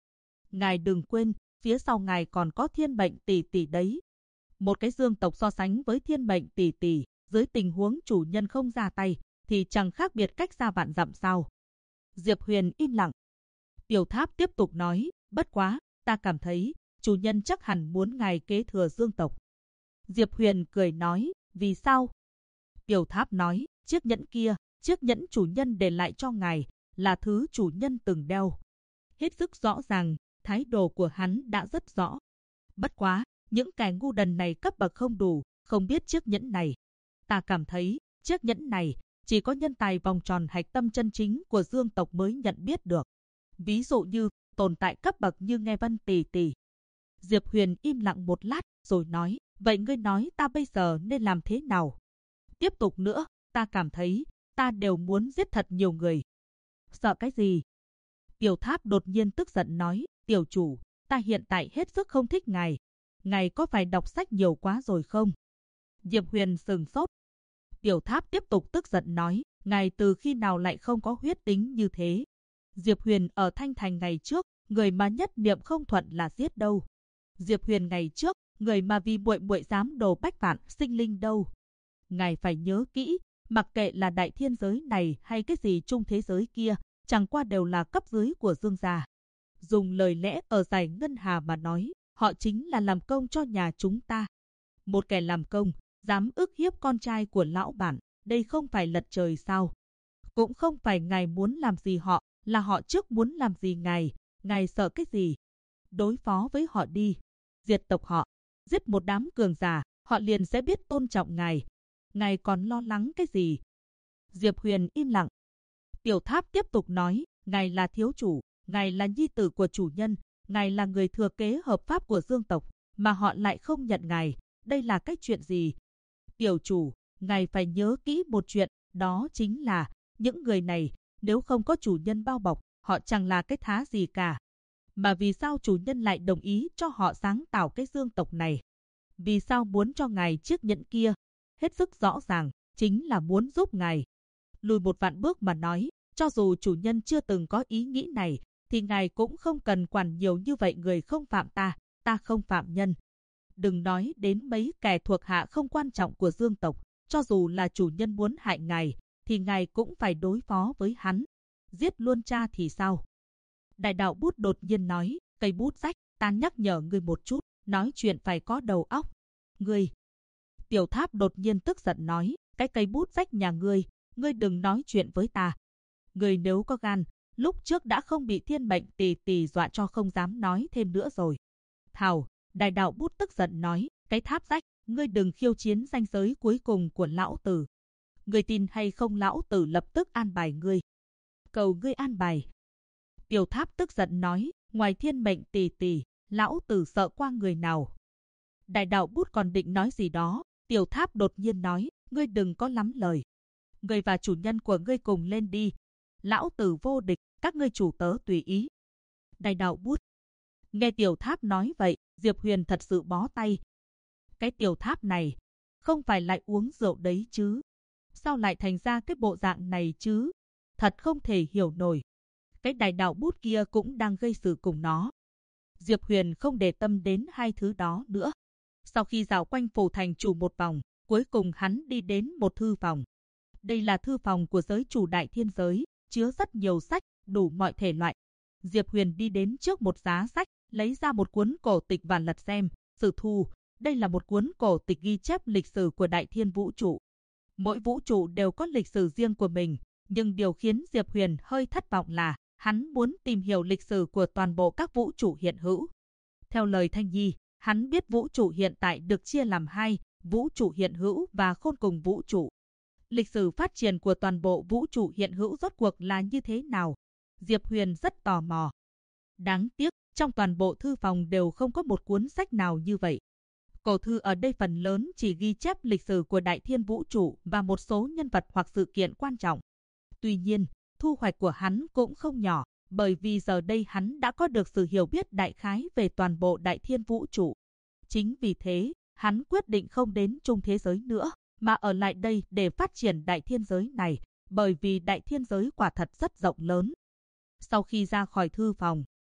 Ngài đừng quên, phía sau ngài còn có thiên mệnh tỷ tỷ đấy. Một cái dương tộc so sánh với thiên mệnh tỷ tỷ, dưới tình huống chủ nhân không ra tay, thì chẳng khác biệt cách xa vạn dặm sao. Diệp Huyền im lặng. Tiểu Tháp tiếp tục nói, bất quá, ta cảm thấy, chủ nhân chắc hẳn muốn ngài kế thừa dương tộc. Diệp Huyền cười nói, vì sao? Tiểu Tháp nói, chiếc nhẫn kia, chiếc nhẫn chủ nhân để lại cho ngài, là thứ chủ nhân từng đeo. Hết sức rõ ràng, thái độ của hắn đã rất rõ. Bất quá, những kẻ ngu đần này cấp bậc không đủ, không biết chiếc nhẫn này. Ta cảm thấy, chiếc nhẫn này, chỉ có nhân tài vòng tròn hạch tâm chân chính của dương tộc mới nhận biết được. Ví dụ như, tồn tại cấp bậc như Nghe Vân tỷ tỷ. Diệp Huyền im lặng một lát, rồi nói, vậy ngươi nói ta bây giờ nên làm thế nào? Tiếp tục nữa, ta cảm thấy, ta đều muốn giết thật nhiều người. Sợ cái gì? Tiểu Tháp đột nhiên tức giận nói, tiểu chủ, ta hiện tại hết sức không thích ngài. Ngài có phải đọc sách nhiều quá rồi không? Diệp Huyền sừng sốt. Tiểu Tháp tiếp tục tức giận nói, ngài từ khi nào lại không có huyết tính như thế? Diệp Huyền ở Thanh Thành ngày trước, người mà nhất niệm không thuận là giết đâu. Diệp Huyền ngày trước, người mà vì muội muội dám đồ bách vạn sinh linh đâu. Ngài phải nhớ kỹ, mặc kệ là đại thiên giới này hay cái gì trung thế giới kia, chẳng qua đều là cấp dưới của Dương gia. Dùng lời lẽ ở giải ngân hà mà nói, họ chính là làm công cho nhà chúng ta. Một kẻ làm công, dám ức hiếp con trai của lão bản, đây không phải lật trời sao? Cũng không phải ngài muốn làm gì họ, là họ trước muốn làm gì ngài sợ cái gì? Đối phó với họ đi, diệt tộc họ, giết một đám cường giả, họ liền sẽ biết tôn trọng ngài. Ngài còn lo lắng cái gì? Diệp Huyền im lặng. Tiểu Tháp tiếp tục nói, ngài là thiếu chủ, ngài là nhi tử của chủ nhân, ngài là người thừa kế hợp pháp của dương tộc, mà họ lại không nhận ngài, đây là cái chuyện gì? Tiểu chủ, ngài phải nhớ kỹ một chuyện, đó chính là, những người này, nếu không có chủ nhân bao bọc, họ chẳng là cái thá gì cả. Mà vì sao chủ nhân lại đồng ý cho họ sáng tạo cái dương tộc này? Vì sao muốn cho ngài chiếc nhẫn kia? Hết sức rõ ràng, chính là muốn giúp ngài. Lùi một vạn bước mà nói, cho dù chủ nhân chưa từng có ý nghĩ này, thì ngài cũng không cần quản nhiều như vậy người không phạm ta không phạm nhân. Đừng nói đến mấy kẻ thuộc hạ không quan trọng của dương tộc, cho dù là chủ nhân muốn hại ngài, thì ngài cũng phải đối phó với hắn. Giết luôn cha thì sao? Đại đạo bút đột nhiên nói, cây bút rách, ta nhắc nhở ngươi một chút, nói chuyện phải có đầu óc. Ngươi! Tiểu Tháp đột nhiên tức giận nói, cái cây bút rách nhà ngươi đừng nói chuyện với ta. Ngươi nếu có gan, lúc trước đã không bị thiên mệnh tỷ tỷ dọa cho không dám nói thêm nữa rồi. Thảo, đại đạo bút tức giận nói, cái Tháp rách, ngươi đừng khiêu chiến ranh giới cuối cùng của lão tử. Ngươi tin hay không lão tử lập tức an bài ngươi. Cầu ngươi an bài. Tiểu Tháp tức giận nói, ngoài thiên mệnh tỷ tỷ, lão tử sợ qua người nào. Đại đạo bút còn định nói gì đó, Tiểu Tháp đột nhiên nói, ngươi đừng có lắm lời. Ngươi và chủ nhân của ngươi cùng lên đi. Lão tử vô địch, các ngươi chủ tớ tùy ý. Đại đạo bút. Nghe Tiểu Tháp nói vậy, Diệp Huyền thật sự bó tay. Cái Tiểu Tháp này, không phải lại uống rượu đấy chứ? Sao lại thành ra cái bộ dạng này chứ? Thật không thể hiểu nổi. Cái đại đạo bút kia cũng đang gây sự cùng nó. Diệp Huyền không để tâm đến hai thứ đó nữa. Sau khi dạo quanh phủ thành chủ một vòng, cuối cùng hắn đi đến một thư phòng. Đây là thư phòng của giới chủ đại thiên giới, chứa rất nhiều sách, đủ mọi thể loại. Diệp Huyền đi đến trước một giá sách, lấy ra một cuốn cổ tịch và lật xem. Sử thu, đây là một cuốn cổ tịch ghi chép lịch sử của đại thiên vũ trụ. Mỗi vũ trụ đều có lịch sử riêng của mình, nhưng điều khiến Diệp Huyền hơi thất vọng là hắn muốn tìm hiểu lịch sử của toàn bộ các vũ trụ hiện hữu. Theo lời Thanh Nhi, hắn biết vũ trụ hiện tại được chia làm hai, vũ trụ hiện hữu và khôn cùng vũ trụ. Lịch sử phát triển của toàn bộ vũ trụ hiện hữu rốt cuộc là như thế nào? Diệp Huyền rất tò mò. Đáng tiếc, trong toàn bộ thư phòng đều không có một cuốn sách nào như vậy. Cổ thư ở đây phần lớn chỉ ghi chép lịch sử của đại thiên vũ trụ và một số nhân vật hoặc sự kiện quan trọng. Tuy nhiên, thu hoạch của hắn cũng không nhỏ, bởi vì giờ đây hắn đã có được sự hiểu biết đại khái về toàn bộ đại thiên vũ trụ. Chính vì thế, hắn quyết định không đến trung thế giới nữa, mà ở lại đây để phát triển đại thiên giới này, bởi vì đại thiên giới quả thật rất rộng lớn. Sau khi ra khỏi thư phòng,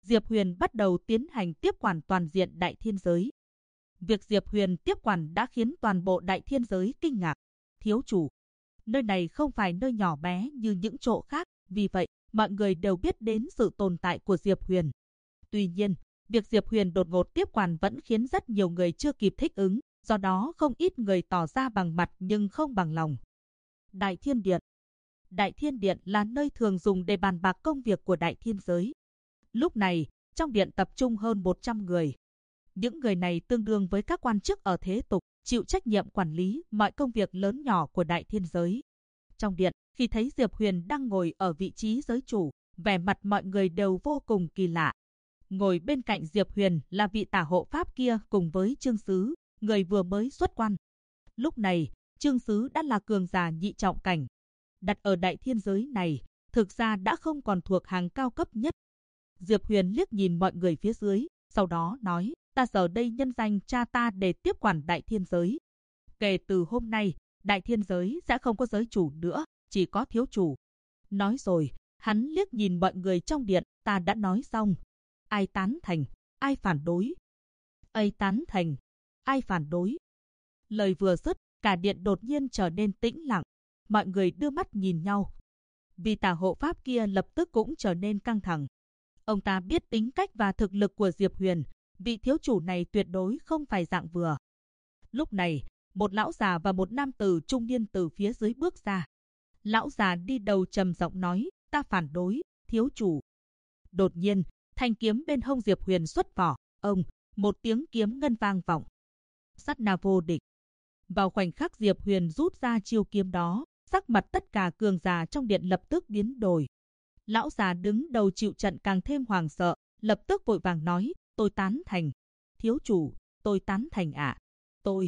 Diệp Huyền bắt đầu tiến hành tiếp quản toàn diện đại thiên giới. Việc Diệp Huyền tiếp quản đã khiến toàn bộ đại thiên giới kinh ngạc. Thiếu chủ, nơi này không phải nơi nhỏ bé như những chỗ khác, vì vậy mọi người đều biết đến sự tồn tại của Diệp Huyền. Tuy nhiên, việc Diệp Huyền đột ngột tiếp quản vẫn khiến rất nhiều người chưa kịp thích ứng, do đó không ít người tỏ ra bằng mặt nhưng không bằng lòng. Đại Thiên Điện. Đại Thiên Điện là nơi thường dùng để bàn bạc công việc của đại thiên giới. Lúc này, trong điện tập trung hơn 100 người. Những người này tương đương với các quan chức ở thế tục, chịu trách nhiệm quản lý mọi công việc lớn nhỏ của đại thiên giới. Trong điện, khi thấy Diệp Huyền đang ngồi ở vị trí giới chủ, vẻ mặt mọi người đều vô cùng kỳ lạ. Ngồi bên cạnh Diệp Huyền là vị tả hộ pháp kia cùng với Trương Sứ, người vừa mới xuất quan. Lúc này, Trương Sứ đã là cường giả nhị trọng cảnh. Đặt ở đại thiên giới này, thực ra đã không còn thuộc hàng cao cấp nhất. Diệp Huyền liếc nhìn mọi người phía dưới, sau đó nói, ta giờ đây nhân danh cha ta để tiếp quản đại thiên giới. Kể từ hôm nay, đại thiên giới sẽ không có giới chủ nữa, chỉ có thiếu chủ. Nói rồi, hắn liếc nhìn mọi người trong điện, ta đã nói xong. Ai tán thành, ai phản đối? Ai tán thành, ai phản đối? Lời vừa dứt, cả điện đột nhiên trở nên tĩnh lặng. Mọi người đưa mắt nhìn nhau. Vì tả hộ pháp kia lập tức cũng trở nên căng thẳng. Ông ta biết tính cách và thực lực của Diệp Huyền, vị thiếu chủ này tuyệt đối không phải dạng vừa. Lúc này, một lão già và một nam tử trung niên từ phía dưới bước ra. Lão già đi đầu trầm giọng nói, ta phản đối, thiếu chủ. Đột nhiên, thanh kiếm bên hông Diệp Huyền xuất vỏ, ông, một tiếng kiếm ngân vang vọng. Sát na vô địch. Vào khoảnh khắc Diệp Huyền rút ra chiêu kiếm đó, sắc mặt tất cả cường giả trong điện lập tức biến đổi. Lão già đứng đầu chịu trận càng thêm hoảng sợ, lập tức vội vàng nói, tôi tán thành. Thiếu chủ, tôi tán thành ạ. Tôi.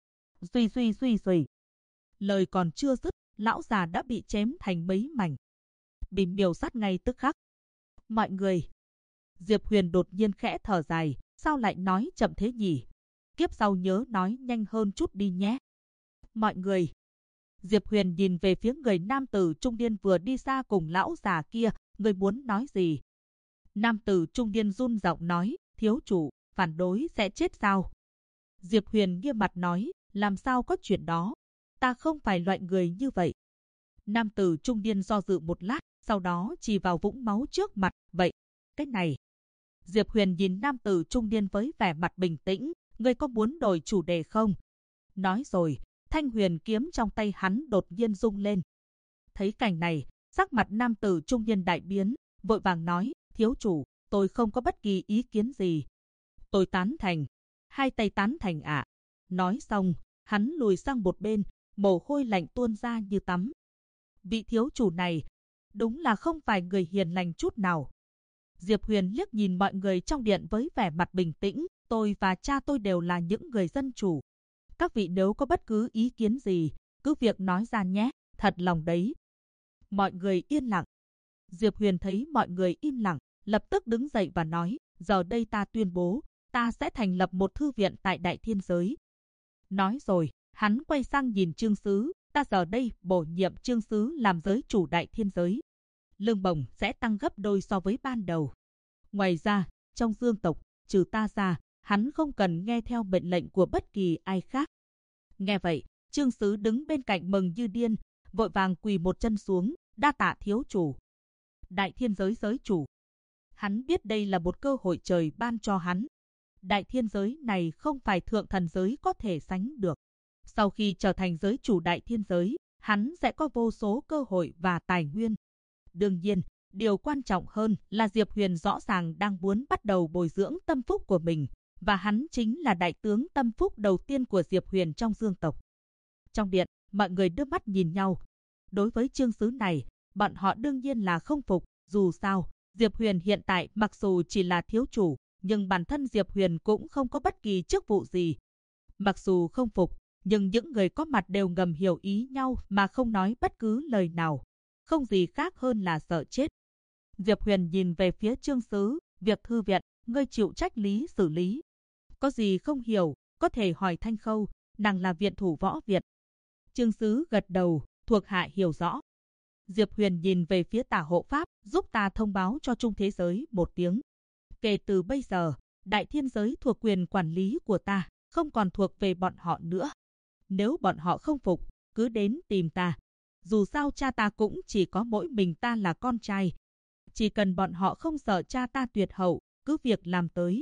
Duy. Lời còn chưa dứt, lão già đã bị chém thành mấy mảnh. Bị miểu sát ngay tức khắc. Mọi người. Diệp Huyền đột nhiên khẽ thở dài, sao lại nói chậm thế nhỉ? Kiếp sau nhớ nói nhanh hơn chút đi nhé. Mọi người. Diệp Huyền nhìn về phía người nam tử trung niên vừa đi xa cùng lão già kia, người muốn nói gì? Nam tử trung niên run giọng nói, thiếu chủ, phản đối sẽ chết sao? Diệp Huyền nghiêm mặt nói, làm sao có chuyện đó? Ta không phải loại người như vậy. Nam tử trung niên do dự một lát, sau đó chỉ vào vũng máu trước mặt, vậy, cái này. Diệp Huyền nhìn nam tử trung niên với vẻ mặt bình tĩnh, ngươi có muốn đổi chủ đề không? Nói rồi, thanh huyền kiếm trong tay hắn đột nhiên rung lên. Thấy cảnh này, sắc mặt nam tử trung niên đại biến, vội vàng nói, thiếu chủ, tôi không có bất kỳ ý kiến gì. Tôi tán thành. Hai tay tán thành ạ. Nói xong, hắn lùi sang một bên, mồ hôi lạnh tuôn ra như tắm. Vị thiếu chủ này, đúng là không phải người hiền lành chút nào. Diệp Huyền liếc nhìn mọi người trong điện với vẻ mặt bình tĩnh, tôi và cha tôi đều là những người dân chủ. Các vị nếu có bất cứ ý kiến gì, cứ việc nói ra nhé, thật lòng đấy. Mọi người yên lặng. Diệp Huyền thấy mọi người im lặng, lập tức đứng dậy và nói, giờ đây ta tuyên bố, ta sẽ thành lập một thư viện tại đại thiên giới. Nói rồi, hắn quay sang nhìn Trương Sứ, ta giờ đây bổ nhiệm Trương Sứ làm giới chủ đại thiên giới. Lương bổng sẽ tăng gấp đôi so với ban đầu. Ngoài ra, trong Dương tộc, trừ ta ra, hắn không cần nghe theo mệnh lệnh của bất kỳ ai khác. Nghe vậy, Trương Sứ đứng bên cạnh mừng như điên, vội vàng quỳ một chân xuống, đa tạ thiếu chủ. Đại thiên giới giới chủ. Hắn biết đây là một cơ hội trời ban cho hắn. Đại thiên giới này không phải thượng thần giới có thể sánh được. Sau khi trở thành giới chủ đại thiên giới, hắn sẽ có vô số cơ hội và tài nguyên. Đương nhiên, điều quan trọng hơn là Diệp Huyền rõ ràng đang muốn bắt đầu bồi dưỡng tâm phúc của mình, và hắn chính là đại tướng tâm phúc đầu tiên của Diệp Huyền trong Dương tộc. Trong điện, mọi người đưa mắt nhìn nhau. Đối với Trương Sứ này, bọn họ đương nhiên là không phục, dù sao, Diệp Huyền hiện tại mặc dù chỉ là thiếu chủ, nhưng bản thân Diệp Huyền cũng không có bất kỳ chức vụ gì. Mặc dù không phục, nhưng những người có mặt đều ngầm hiểu ý nhau mà không nói bất cứ lời nào. Không gì khác hơn là sợ chết. Diệp Huyền nhìn về phía Trương Sứ, việc thư viện, ngươi chịu trách lý xử lý. Có gì không hiểu, có thể hỏi Thanh Khâu, nàng là viện thủ võ viện. Trương Sứ gật đầu, thuộc hạ hiểu rõ. Diệp Huyền nhìn về phía tả hộ pháp, giúp ta thông báo cho Trung Thế Giới một tiếng. Kể từ bây giờ, đại thiên giới thuộc quyền quản lý của ta, không còn thuộc về bọn họ nữa. Nếu bọn họ không phục, cứ đến tìm ta. Dù sao cha ta cũng chỉ có mỗi mình ta là con trai. Chỉ cần bọn họ không sợ cha ta tuyệt hậu, cứ việc làm tới.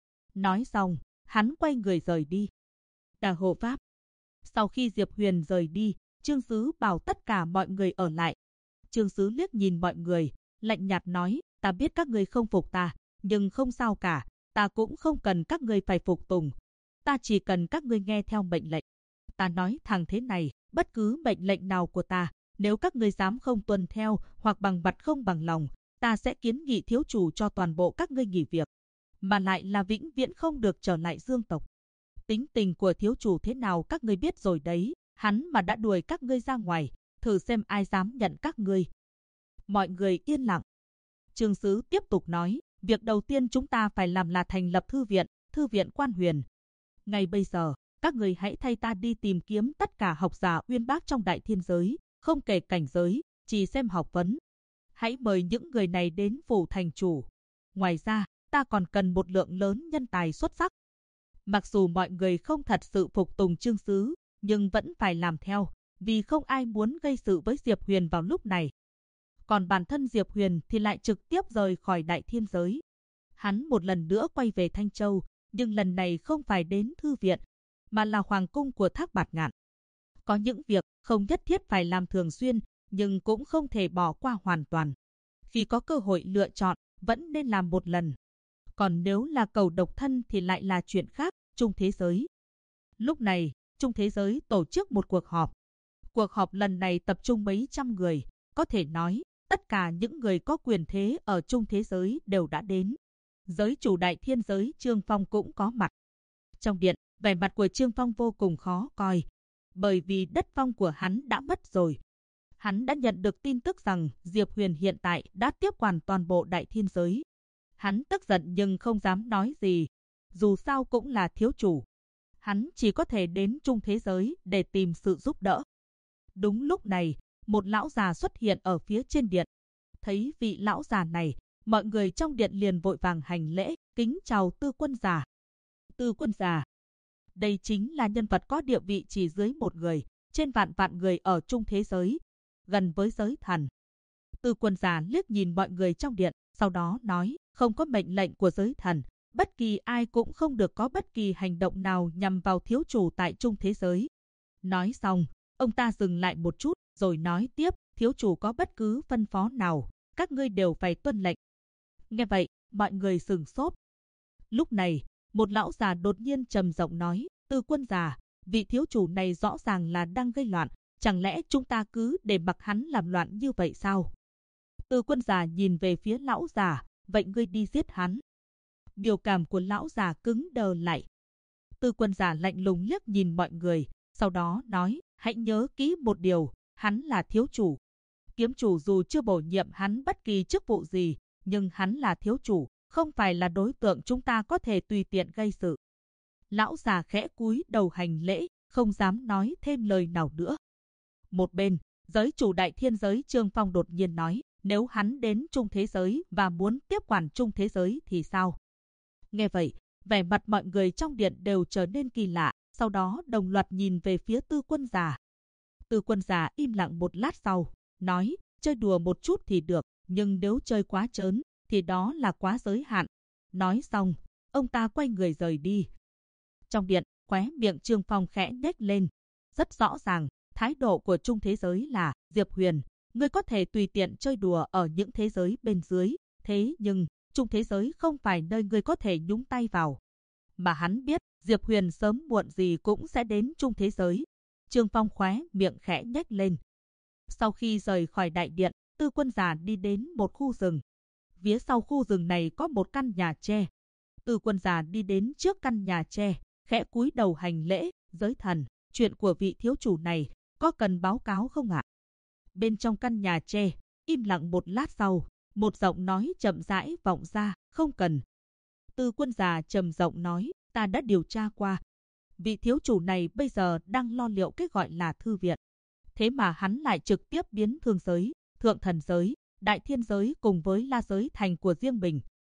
Nói xong, hắn quay người rời đi. Đà hộ pháp. Sau khi Diệp Huyền rời đi, Trương Sứ bảo tất cả mọi người ở lại. Trương Sứ liếc nhìn mọi người, lạnh nhạt nói, ta biết các ngươi không phục ta, nhưng không sao cả, ta cũng không cần các ngươi phải phục tùng. Ta chỉ cần các ngươi nghe theo mệnh lệnh. Ta nói thẳng thế này, bất cứ mệnh lệnh nào của ta, nếu các ngươi dám không tuân theo hoặc bằng mặt không bằng lòng, ta sẽ kiến nghị thiếu chủ cho toàn bộ các ngươi nghỉ việc, mà lại là vĩnh viễn không được trở lại Dương tộc. Tính tình của thiếu chủ thế nào các ngươi biết rồi đấy, hắn mà đã đuổi các ngươi ra ngoài, thử xem ai dám nhận các ngươi. Mọi người yên lặng. Trương Sứ tiếp tục nói, việc đầu tiên chúng ta phải làm là thành lập thư viện Quan Huyền. Ngay bây giờ, các người hãy thay ta đi tìm kiếm tất cả học giả uyên bác trong đại thiên giới, không kể cảnh giới, chỉ xem học vấn. Hãy mời những người này đến phủ thành chủ. Ngoài ra, ta còn cần một lượng lớn nhân tài xuất sắc. Mặc dù mọi người không thật sự phục tùng Trương Sứ, nhưng vẫn phải làm theo, vì không ai muốn gây sự với Diệp Huyền vào lúc này. Còn bản thân Diệp Huyền thì lại trực tiếp rời khỏi đại thiên giới. Hắn một lần nữa quay về Thanh Châu, nhưng lần này không phải đến thư viện, mà là hoàng cung của Thác Bạt Ngạn. Có những việc không nhất thiết phải làm thường xuyên, nhưng cũng không thể bỏ qua hoàn toàn. Khi có cơ hội lựa chọn, vẫn nên làm một lần. Còn nếu là cầu độc thân thì lại là chuyện khác, Trung Thế Giới. Lúc này, Trung Thế Giới tổ chức một cuộc họp. Cuộc họp lần này tập trung mấy trăm người, có thể nói, tất cả những người có quyền thế ở Trung Thế Giới đều đã đến. Giới chủ đại thiên giới Trương Phong cũng có mặt. Trong điện, vẻ mặt của Trương Phong vô cùng khó coi, bởi vì đất phong của hắn đã mất rồi. Hắn đã nhận được tin tức rằng Diệp Huyền hiện tại đã tiếp quản toàn bộ đại thiên giới. Hắn tức giận nhưng không dám nói gì, dù sao cũng là thiếu chủ. Hắn chỉ có thể đến Trung Thế Giới để tìm sự giúp đỡ. Đúng lúc này, một lão già xuất hiện ở phía trên điện. Thấy vị lão già này, mọi người trong điện liền vội vàng hành lễ, kính chào Tư Quân già. Tư Quân già. Đây chính là nhân vật có địa vị chỉ dưới một người, trên vạn vạn người ở Trung Thế Giới, gần với giới thần. Tư Quân già liếc nhìn mọi người trong điện, sau đó nói, không có mệnh lệnh của giới thần, bất kỳ ai cũng không được có bất kỳ hành động nào nhằm vào thiếu chủ tại Trung Thế Giới. Nói xong, ông ta dừng lại một chút, rồi nói tiếp, thiếu chủ có bất cứ phân phó nào, các ngươi đều phải tuân lệnh. Nghe vậy, mọi người sửng sốt. Lúc này, một lão già đột nhiên trầm giọng nói, Tư Quân già, vị thiếu chủ này rõ ràng là đang gây loạn, chẳng lẽ chúng ta cứ để mặc hắn làm loạn như vậy sao? Tư Quân già nhìn về phía lão già, vậy ngươi đi giết hắn. Biểu cảm của lão già cứng đờ lại. Tư Quân già lạnh lùng liếc nhìn mọi người, sau đó nói, hãy nhớ kỹ một điều, hắn là thiếu chủ. Kiếm chủ dù chưa bổ nhiệm hắn bất kỳ chức vụ gì, nhưng hắn là thiếu chủ, không phải là đối tượng chúng ta có thể tùy tiện gây sự. Lão già khẽ cúi đầu hành lễ, không dám nói thêm lời nào nữa. Một bên, giới chủ đại thiên giới Trương Phong đột nhiên nói, nếu hắn đến Trung Thế Giới và muốn tiếp quản Trung Thế Giới thì sao? Nghe vậy, vẻ mặt mọi người trong điện đều trở nên kỳ lạ, sau đó đồng loạt nhìn về phía Tư Quân già. Tư Quân già im lặng một lát sau, nói, chơi đùa một chút thì được, nhưng nếu chơi quá trớn, thì đó là quá giới hạn. Nói xong, ông ta quay người rời đi. Trong điện, khóe miệng Trương Phong khẽ nhếch lên. Rất rõ ràng, thái độ của Trung Thế Giới là, Diệp Huyền, ngươi có thể tùy tiện chơi đùa ở những thế giới bên dưới, thế nhưng, Trung Thế Giới không phải nơi ngươi có thể nhúng tay vào. Mà hắn biết, Diệp Huyền sớm muộn gì cũng sẽ đến Trung Thế Giới. Trương Phong khóe miệng khẽ nhếch lên. Sau khi rời khỏi đại điện, Tư Quân già đi đến một khu rừng. Phía sau khu rừng này có một căn nhà tre. Tư Quân già đi đến trước căn nhà tre, khẽ cúi đầu hành lễ, giới thần, chuyện của vị thiếu chủ này, có cần báo cáo không ạ? Bên trong căn nhà tre, im lặng một lát sau, một giọng nói chậm rãi vọng ra, không cần. Tư Quân già trầm giọng nói, ta đã điều tra qua. Vị thiếu chủ này bây giờ đang lo liệu cái gọi là thư viện. Thế mà hắn lại trực tiếp biến thương giới, thượng thần giới, đại thiên giới cùng với la giới thành của riêng mình,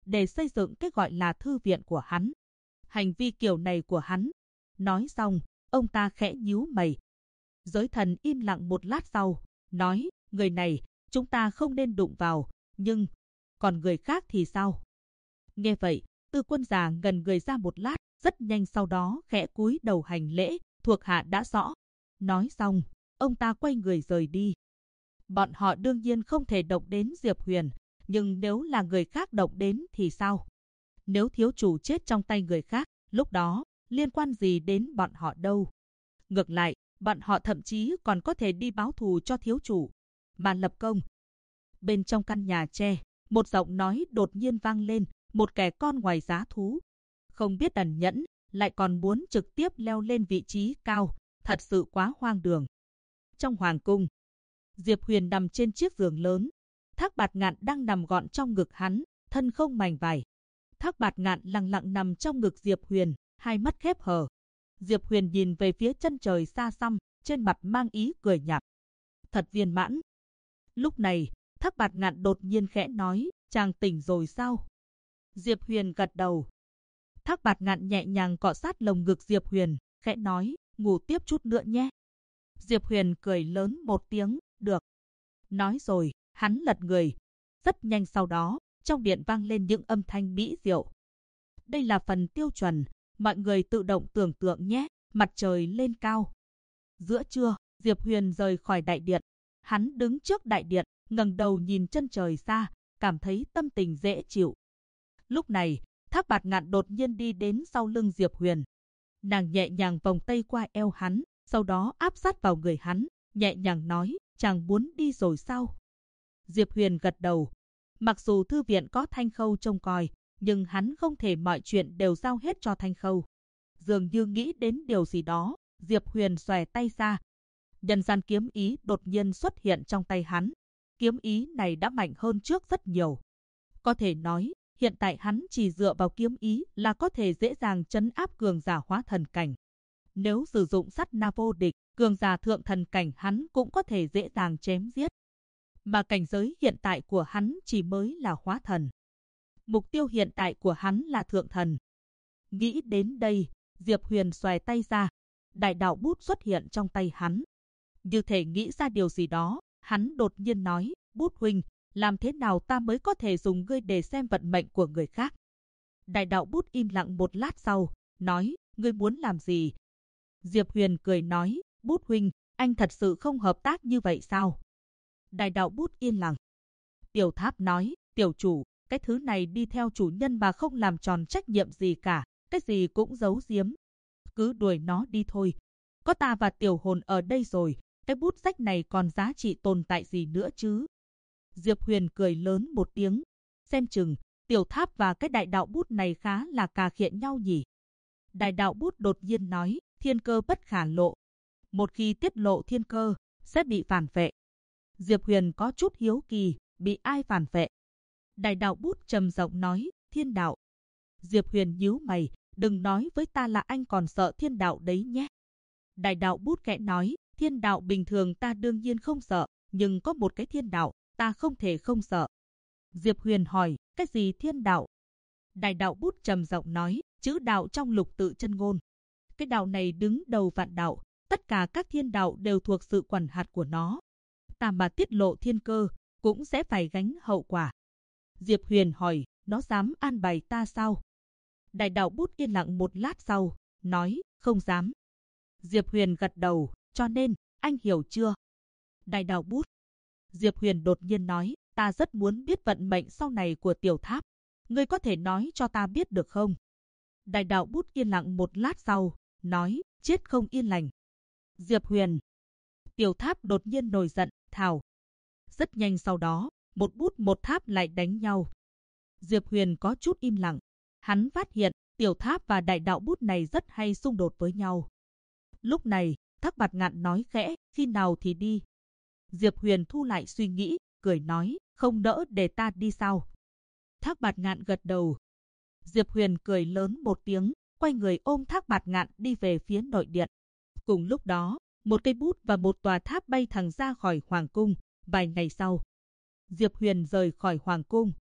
để xây dựng cái gọi là thư viện của hắn. Hành vi kiểu này của hắn. Nói xong, ông ta khẽ nhíu mày. Giới thần im lặng một lát sau, nói, người này, chúng ta không nên đụng vào, nhưng, còn người khác thì sao? Nghe vậy, Tư Quân già ngần người ra một lát, rất nhanh sau đó khẽ cúi đầu hành lễ, thuộc hạ đã rõ. Nói xong, ông ta quay người rời đi. Bọn họ đương nhiên không thể động đến Diệp Huyền, nhưng nếu là người khác động đến thì sao? Nếu thiếu chủ chết trong tay người khác, lúc đó, liên quan gì đến bọn họ đâu? Ngược lại, bọn họ thậm chí còn có thể đi báo thù cho thiếu chủ, mà lập công. Bên trong căn nhà tre, một giọng nói đột nhiên vang lên, một kẻ con ngoài giá thú. Không biết ẩn nhẫn, lại còn muốn trực tiếp leo lên vị trí cao, thật sự quá hoang đường. Trong hoàng cung, Diệp Huyền nằm trên chiếc giường lớn. Thác Bạt Ngạn đang nằm gọn trong ngực hắn, thân không mảnh vải. Thác Bạt Ngạn lặng lặng nằm trong ngực Diệp Huyền, hai mắt khép hờ. Diệp Huyền nhìn về phía chân trời xa xăm, trên mặt mang ý cười nhạt. Thật viên mãn. Lúc này, Thác Bạt Ngạn đột nhiên khẽ nói, chàng tỉnh rồi sao? Diệp Huyền gật đầu. Thác Bạt Ngạn nhẹ nhàng cọ sát lồng ngực Diệp Huyền, khẽ nói, ngủ tiếp chút nữa nhé. Diệp Huyền cười lớn một tiếng, được. Nói rồi, hắn lật người. Rất nhanh sau đó, trong điện vang lên những âm thanh mỹ diệu. Đây là phần tiêu chuẩn, mọi người tự động tưởng tượng nhé, mặt trời lên cao. Giữa trưa, Diệp Huyền rời khỏi đại điện. Hắn đứng trước đại điện, ngẩng đầu nhìn chân trời xa, cảm thấy tâm tình dễ chịu. Lúc này, Thác Bạt Ngạn đột nhiên đi đến sau lưng Diệp Huyền. Nàng nhẹ nhàng vòng tay qua eo hắn, sau đó áp sát vào người hắn, nhẹ nhàng nói, chàng muốn đi rồi sao? Diệp Huyền gật đầu. Mặc dù thư viện có Thanh Khâu trông coi, nhưng hắn không thể mọi chuyện đều giao hết cho Thanh Khâu. Dường như nghĩ đến điều gì đó, Diệp Huyền xòe tay ra. Nhân gian kiếm ý đột nhiên xuất hiện trong tay hắn. Kiếm ý này đã mạnh hơn trước rất nhiều. Có thể nói, hiện tại hắn chỉ dựa vào kiếm ý là có thể dễ dàng trấn áp cường giả hóa thần cảnh. Nếu sử dụng sát na vô địch, cường giả thượng thần cảnh hắn cũng có thể dễ dàng chém giết. Mà cảnh giới hiện tại của hắn chỉ mới là hóa thần. Mục tiêu hiện tại của hắn là thượng thần. Nghĩ đến đây, Diệp Huyền xòe tay ra. Đại đạo bút xuất hiện trong tay hắn. Như thể nghĩ ra điều gì đó, hắn đột nhiên nói, Bút huynh, làm thế nào ta mới có thể dùng ngươi để xem vận mệnh của người khác? Đại đạo bút im lặng một lát sau, nói, ngươi muốn làm gì? Diệp Huyền cười nói, Bút huynh, anh thật sự không hợp tác như vậy sao? Đại đạo bút yên lặng. Tiểu Tháp nói, tiểu chủ, cái thứ này đi theo chủ nhân mà không làm tròn trách nhiệm gì cả, cái gì cũng giấu giếm. Cứ đuổi nó đi thôi. Có ta và tiểu hồn ở đây rồi, cái bút sách này còn giá trị tồn tại gì nữa chứ? Diệp Huyền cười lớn một tiếng. Xem chừng, Tiểu Tháp và cái đại đạo bút này khá là cà khịa nhau nhỉ. Đại đạo bút đột nhiên nói, thiên cơ bất khả lộ. Một khi tiết lộ thiên cơ, sẽ bị phản vệ. Diệp Huyền có chút hiếu kỳ, bị ai phản vệ? Đại đạo bút trầm giọng nói, thiên đạo. Diệp Huyền nhíu mày, đừng nói với ta là anh còn sợ thiên đạo đấy nhé. Đại đạo bút kẽ nói, thiên đạo bình thường ta đương nhiên không sợ, nhưng có một cái thiên đạo, ta không thể không sợ. Diệp Huyền hỏi, cái gì thiên đạo? Đại đạo bút trầm giọng nói, chữ đạo trong lục tự chân ngôn. Cái đạo này đứng đầu vạn đạo, tất cả các thiên đạo đều thuộc sự quản hạt của nó. Ta mà tiết lộ thiên cơ, cũng sẽ phải gánh hậu quả. Diệp Huyền hỏi, nó dám an bài ta sao? Đại đạo bút yên lặng một lát sau, nói, không dám. Diệp Huyền gật đầu, cho nên, anh hiểu chưa? Đại đạo bút. Diệp Huyền đột nhiên nói, ta rất muốn biết vận mệnh sau này của Tiểu Tháp. Ngươi có thể nói cho ta biết được không? Đại đạo bút yên lặng một lát sau, nói, chết không yên lành. Diệp Huyền. Tiểu Tháp đột nhiên nổi giận, thào. Rất nhanh sau đó, một bút một tháp lại đánh nhau. Diệp Huyền có chút im lặng. Hắn phát hiện, Tiểu Tháp và đại đạo bút này rất hay xung đột với nhau. Lúc này, Thác Bạt Ngạn nói khẽ, khi nào thì đi. Diệp Huyền thu lại suy nghĩ, cười nói, không đỡ để ta đi sao? Thác Bạt Ngạn gật đầu. Diệp Huyền cười lớn một tiếng, quay người ôm Thác Bạt Ngạn đi về phía nội điện. Cùng lúc đó, một cây bút và một tòa tháp bay thẳng ra khỏi hoàng cung. Vài ngày sau, Diệp Huyền rời khỏi hoàng cung.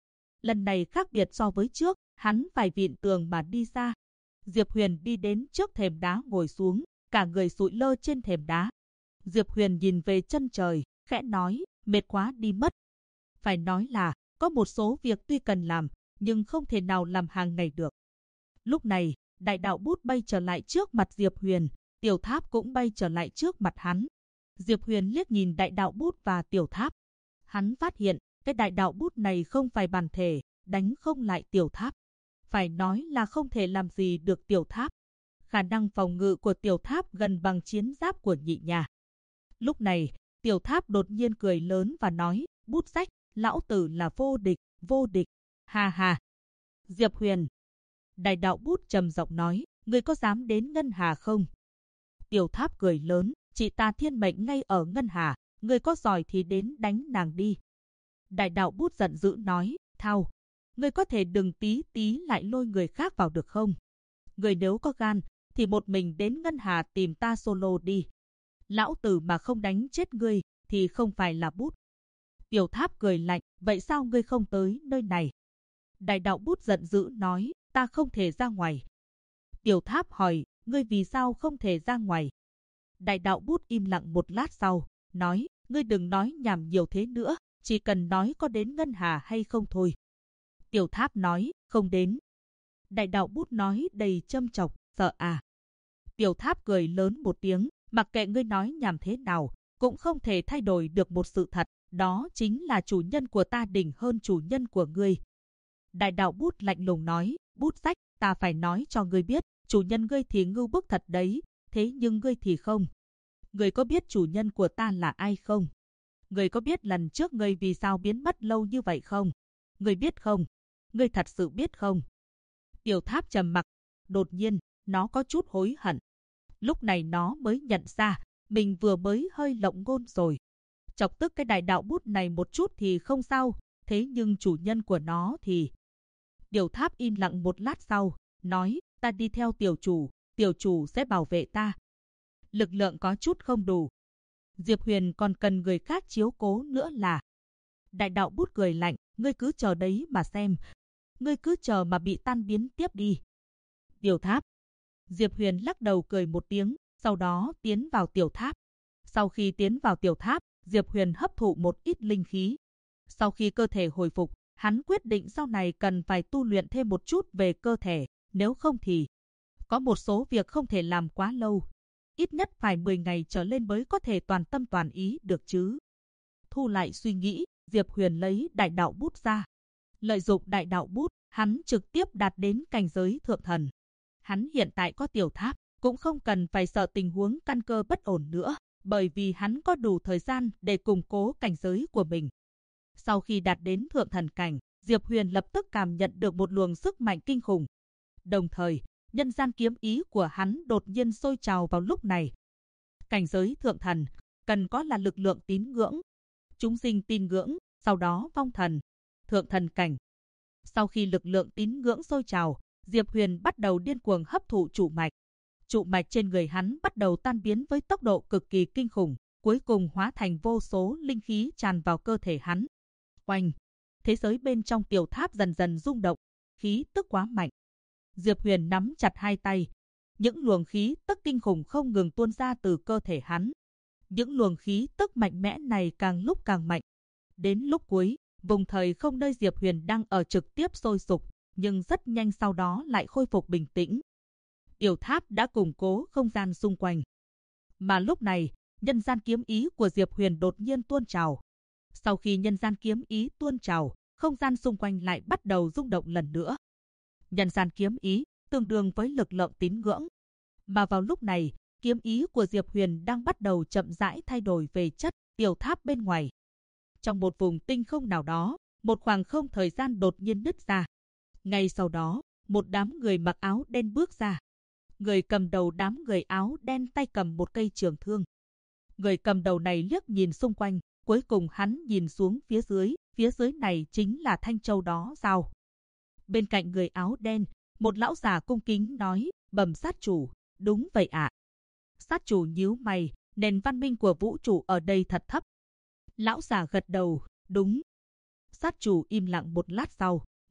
Lần này khác biệt so với trước, hắn phải vịn tường mà đi ra. Diệp Huyền đi đến trước thềm đá ngồi xuống, cả người sụi lơ trên thềm đá. Diệp Huyền nhìn về chân trời, khẽ nói, mệt quá đi mất. Phải nói là, có một số việc tuy cần làm, nhưng không thể nào làm hàng ngày được. Lúc này, đại đạo bút bay trở lại trước mặt Diệp Huyền, tiểu tháp cũng bay trở lại trước mặt hắn. Diệp Huyền liếc nhìn đại đạo bút và tiểu tháp. Hắn phát hiện, cái đại đạo bút này không phải bản thể, đánh không lại tiểu tháp. Phải nói là không thể làm gì được tiểu tháp. Khả năng phòng ngự của tiểu tháp gần bằng chiến giáp của nhị nhà. Lúc này, tiểu tháp đột nhiên cười lớn và nói, bút sách, lão tử là vô địch, ha ha. Diệp Huyền. Đại đạo bút trầm giọng nói, ngươi có dám đến Ngân Hà không? Tiểu tháp cười lớn, chị ta thiên mệnh ngay ở Ngân Hà, ngươi có giỏi thì đến đánh nàng đi. Đại đạo bút giận dữ nói, thao, ngươi có thể đừng tí lại lôi người khác vào được không? Ngươi nếu có gan, thì một mình đến Ngân Hà tìm ta solo đi. Lão tử mà không đánh chết ngươi, thì không phải là bút. Tiểu tháp cười lạnh, vậy sao ngươi không tới nơi này? Đại đạo bút giận dữ nói, ta không thể ra ngoài. Tiểu tháp hỏi, ngươi vì sao không thể ra ngoài? Đại đạo bút im lặng một lát sau, nói, ngươi đừng nói nhảm nhiều thế nữa, chỉ cần nói có đến Ngân Hà hay không thôi. Tiểu tháp nói, không đến. Đại đạo bút nói đầy châm chọc, sợ à? Tiểu tháp cười lớn một tiếng, mặc kệ ngươi nói nhảm thế nào, cũng không thể thay đổi được một sự thật, đó chính là chủ nhân của ta đỉnh hơn chủ nhân của ngươi. Đại đạo bút lạnh lùng nói, bút sách, ta phải nói cho ngươi biết, chủ nhân ngươi thì ngưu bức thật đấy, thế nhưng ngươi thì không. Ngươi có biết chủ nhân của ta là ai không? Ngươi có biết lần trước ngươi vì sao biến mất lâu như vậy không? Ngươi biết không? Ngươi thật sự biết không? Tiểu tháp trầm mặc, đột nhiên, nó có chút hối hận. Lúc này nó mới nhận ra, mình vừa mới hơi lộng ngôn rồi. Chọc tức cái đại đạo bút này một chút thì không sao, thế nhưng chủ nhân của nó thì... Tiểu tháp im lặng một lát sau, nói, ta đi theo tiểu chủ sẽ bảo vệ ta. Lực lượng có chút không đủ. Diệp Huyền còn cần người khác chiếu cố nữa là... Đại đạo bút cười lạnh, ngươi cứ chờ đấy mà xem. Ngươi cứ chờ mà bị tan biến tiếp đi. Tiểu tháp. Diệp Huyền lắc đầu cười một tiếng, sau đó tiến vào tiểu tháp. Sau khi tiến vào tiểu tháp, Diệp Huyền hấp thụ một ít linh khí. Sau khi cơ thể hồi phục, hắn quyết định sau này cần phải tu luyện thêm một chút về cơ thể, nếu không thì có một số việc không thể làm quá lâu. Ít nhất phải 10 ngày trở lên mới có thể toàn tâm toàn ý được chứ. Thu lại suy nghĩ, Diệp Huyền lấy đại đạo bút ra. Lợi dụng đại đạo bút, hắn trực tiếp đạt đến cảnh giới thượng thần. Hắn hiện tại có tiểu tháp, cũng không cần phải sợ tình huống căn cơ bất ổn nữa, bởi vì hắn có đủ thời gian để củng cố cảnh giới của mình. Sau khi đạt đến thượng thần cảnh, Diệp Huyền lập tức cảm nhận được một luồng sức mạnh kinh khủng. Đồng thời, nhân gian kiếm ý của hắn đột nhiên sôi trào vào lúc này. Cảnh giới thượng thần, cần có là lực lượng tín ngưỡng. Chúng sinh tin ngưỡng, sau đó vong thần, thượng thần cảnh. Sau khi lực lượng tín ngưỡng sôi trào, Diệp Huyền bắt đầu điên cuồng hấp thụ trụ mạch. Trụ mạch trên người hắn bắt đầu tan biến với tốc độ cực kỳ kinh khủng, cuối cùng hóa thành vô số linh khí tràn vào cơ thể hắn. Oanh! Thế giới bên trong tiểu tháp dần dần rung động, khí tức quá mạnh. Diệp Huyền nắm chặt hai tay. Những luồng khí tức kinh khủng không ngừng tuôn ra từ cơ thể hắn. Những luồng khí tức mạnh mẽ này càng lúc càng mạnh. Đến lúc cuối, vùng thời không nơi Diệp Huyền đang ở trực tiếp sôi sục, nhưng rất nhanh sau đó lại khôi phục bình tĩnh. Tiểu tháp đã củng cố không gian xung quanh. Mà lúc này, nhân gian kiếm ý của Diệp Huyền đột nhiên tuôn trào. Sau khi nhân gian kiếm ý tuôn trào, không gian xung quanh lại bắt đầu rung động lần nữa. Nhân gian kiếm ý tương đương với lực lượng tín ngưỡng. Mà vào lúc này, kiếm ý của Diệp Huyền đang bắt đầu chậm rãi thay đổi về chất, tiểu tháp bên ngoài. Trong một vùng tinh không nào đó, một khoảng không thời gian đột nhiên nứt ra. Ngay sau đó, một đám người mặc áo đen bước ra. Người cầm đầu đám người áo đen tay cầm một cây trường thương. Người cầm đầu này liếc nhìn xung quanh, cuối cùng hắn nhìn xuống phía dưới này chính là Thanh Châu đó sao? Bên cạnh người áo đen, một lão già cung kính nói, bẩm sát chủ, đúng vậy ạ. Sát chủ nhíu mày, nền văn minh của vũ trụ ở đây thật thấp. Lão già gật đầu, đúng. Sát chủ im lặng một lát sau,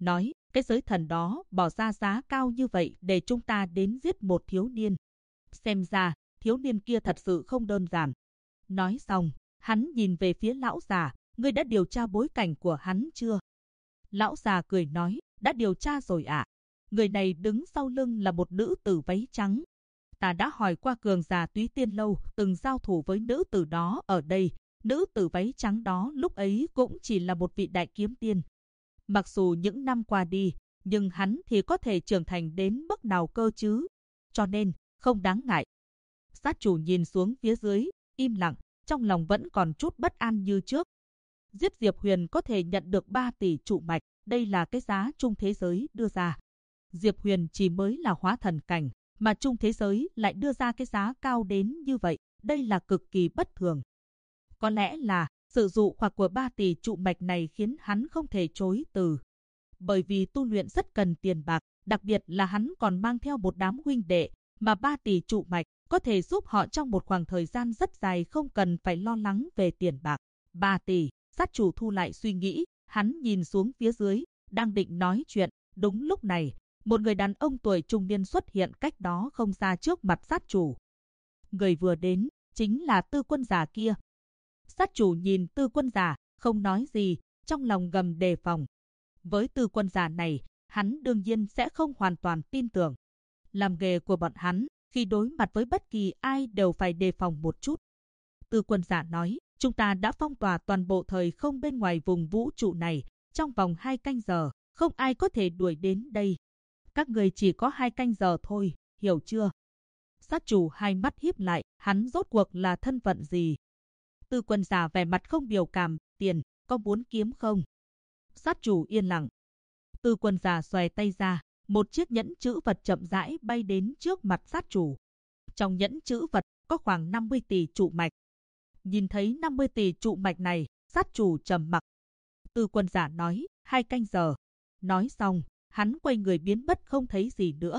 nói, cái giới thần đó bỏ ra giá cao như vậy để chúng ta đến giết một thiếu niên. Xem ra, thiếu niên kia thật sự không đơn giản. Nói xong, hắn nhìn về phía lão già, ngươi đã điều tra bối cảnh của hắn chưa? Lão già cười nói, đã điều tra rồi ạ. Người này đứng sau lưng là một nữ tử váy trắng. Ta đã hỏi qua cường giả Túy Tiên Lâu từng giao thủ với nữ tử đó ở đây. Nữ tử váy trắng đó lúc ấy cũng chỉ là một vị đại kiếm tiên. Mặc dù những năm qua đi, nhưng hắn thì có thể trưởng thành đến mức nào cơ chứ? Cho nên, không đáng ngại. Sát chủ nhìn xuống phía dưới, im lặng, trong lòng vẫn còn chút bất an như trước. Giết Diệp Huyền có thể nhận được 3 tỷ trụ mạch, đây là cái giá chung thế giới đưa ra. Diệp Huyền chỉ mới là hóa thần cảnh, mà chung thế giới lại đưa ra cái giá cao đến như vậy, đây là cực kỳ bất thường. Có lẽ là sự dụ hoặc của 3 tỷ trụ mạch này khiến hắn không thể chối từ. Bởi vì tu luyện rất cần tiền bạc, đặc biệt là hắn còn mang theo một đám huynh đệ, mà 3 tỷ trụ mạch có thể giúp họ trong một khoảng thời gian rất dài không cần phải lo lắng về tiền bạc. 3 tỷ, sát chủ thu lại suy nghĩ, hắn nhìn xuống phía dưới, đang định nói chuyện. Đúng lúc này, một người đàn ông tuổi trung niên xuất hiện cách đó không xa trước mặt sát chủ. Người vừa đến, chính là Tư Quân Giả kia. Sát chủ nhìn Tư Quân Giả, không nói gì, trong lòng ngầm đề phòng. Với Tư Quân Giả này, hắn đương nhiên sẽ không hoàn toàn tin tưởng. Làm nghề của bọn hắn, khi đối mặt với bất kỳ ai đều phải đề phòng một chút. Tư Quân Giả nói, chúng ta đã phong tỏa toàn bộ thời không bên ngoài vùng vũ trụ này, trong vòng 2 canh giờ, không ai có thể đuổi đến đây. Các người chỉ có 2 canh giờ thôi, hiểu chưa? Sát chủ hai mắt híp lại, hắn rốt cuộc là thân phận gì? Tư Quân Giả vẻ mặt không biểu cảm, tiền, có muốn kiếm không? Sát chủ yên lặng. Tư Quân Giả xòe tay ra, một chiếc nhẫn chữ vật chậm rãi bay đến trước mặt sát chủ. Trong nhẫn chữ vật có khoảng 50 tỷ trụ mạch. Nhìn thấy 50 tỷ trụ mạch này, sát chủ trầm mặc. Tư Quân Giả nói, 2 canh giờ. Nói xong, hắn quay người biến mất không thấy gì nữa.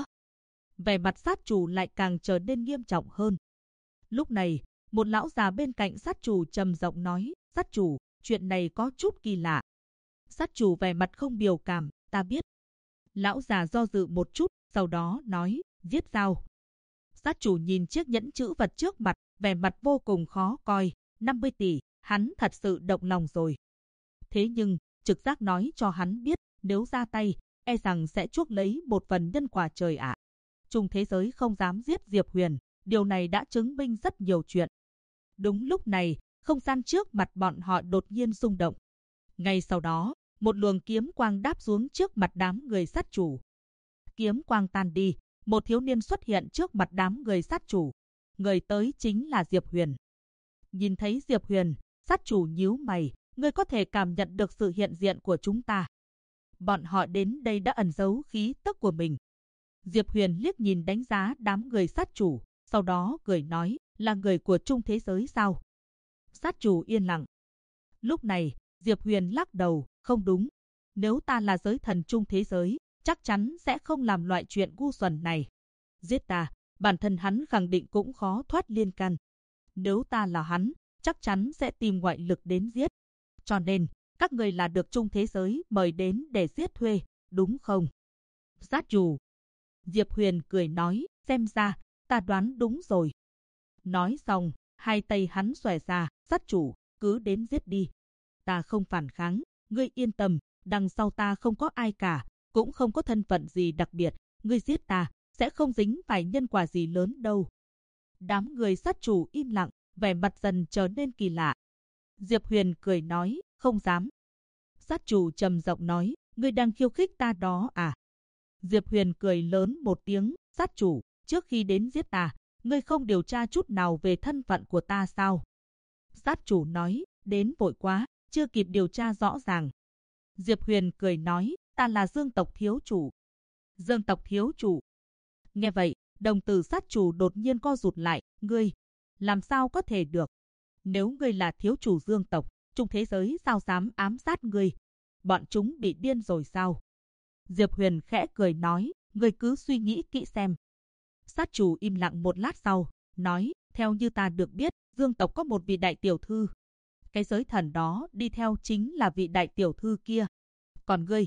Vẻ mặt sát chủ lại càng trở nên nghiêm trọng hơn. Lúc này, một lão già bên cạnh sát chủ trầm giọng nói, sát chủ, chuyện này có chút kỳ lạ. Sát chủ vẻ mặt không biểu cảm, ta biết. Lão già do dự một chút, sau đó nói, giết sao? Sát chủ nhìn chiếc nhẫn chữ vật trước mặt, vẻ mặt vô cùng khó coi, 50 tỷ, hắn thật sự động lòng rồi. Thế nhưng, trực giác nói cho hắn biết, nếu ra tay, e rằng sẽ chuốc lấy một phần nhân quả trời ạ. Chung thế giới không dám giết Diệp Huyền, điều này đã chứng minh rất nhiều chuyện. Đúng lúc này, không gian trước mặt bọn họ đột nhiên rung động. Ngay sau đó, một luồng kiếm quang đáp xuống trước mặt đám người sát chủ. Kiếm quang tan đi, một thiếu niên xuất hiện trước mặt đám người sát chủ. Người tới chính là Diệp Huyền. Nhìn thấy Diệp Huyền, sát chủ nhíu mày, ngươi có thể cảm nhận được sự hiện diện của chúng ta. Bọn họ đến đây đã ẩn giấu khí tức của mình. Diệp Huyền liếc nhìn đánh giá đám người sát chủ, sau đó cười nói, là người của chung thế giới sao? Sát chủ yên lặng. Lúc này, Diệp Huyền lắc đầu, không đúng. Nếu ta là giới thần chung thế giới, chắc chắn sẽ không làm loại chuyện ngu xuẩn này. Giết ta, bản thân hắn khẳng định cũng khó thoát liên can. Nếu ta là hắn, chắc chắn sẽ tìm ngoại lực đến giết. Cho nên, các người là được chung thế giới mời đến để giết thuê, đúng không? Sát chủ. Diệp Huyền cười nói, xem ra, ta đoán đúng rồi. Nói xong, hai tay hắn xòe ra, sát chủ, cứ đến giết đi. Ta không phản kháng, ngươi yên tâm, đằng sau ta không có ai cả, cũng không có thân phận gì đặc biệt, ngươi giết ta, sẽ không dính phải nhân quả gì lớn đâu. Đám người sát chủ im lặng, vẻ mặt dần trở nên kỳ lạ. Diệp Huyền cười nói, không dám. Sát chủ trầm giọng nói, ngươi đang khiêu khích ta đó à? Diệp Huyền cười lớn một tiếng, sát chủ, trước khi đến giết ta, ngươi không điều tra chút nào về thân phận của ta sao? Sát chủ nói, đến vội quá, chưa kịp điều tra rõ ràng. Diệp Huyền cười nói, ta là Dương tộc thiếu chủ. Dương tộc thiếu chủ. Nghe vậy, đồng tử sát chủ đột nhiên co rụt lại, ngươi, làm sao có thể được? Nếu ngươi là thiếu chủ Dương tộc, chung thế giới sao dám ám sát ngươi? Bọn chúng bị điên rồi sao? Diệp Huyền khẽ cười nói, ngươi cứ suy nghĩ kỹ xem. Sát chủ im lặng một lát sau, nói, theo như ta được biết, Dương tộc có một vị đại tiểu thư. Cái giới thần đó đi theo chính là vị đại tiểu thư kia. Còn ngươi,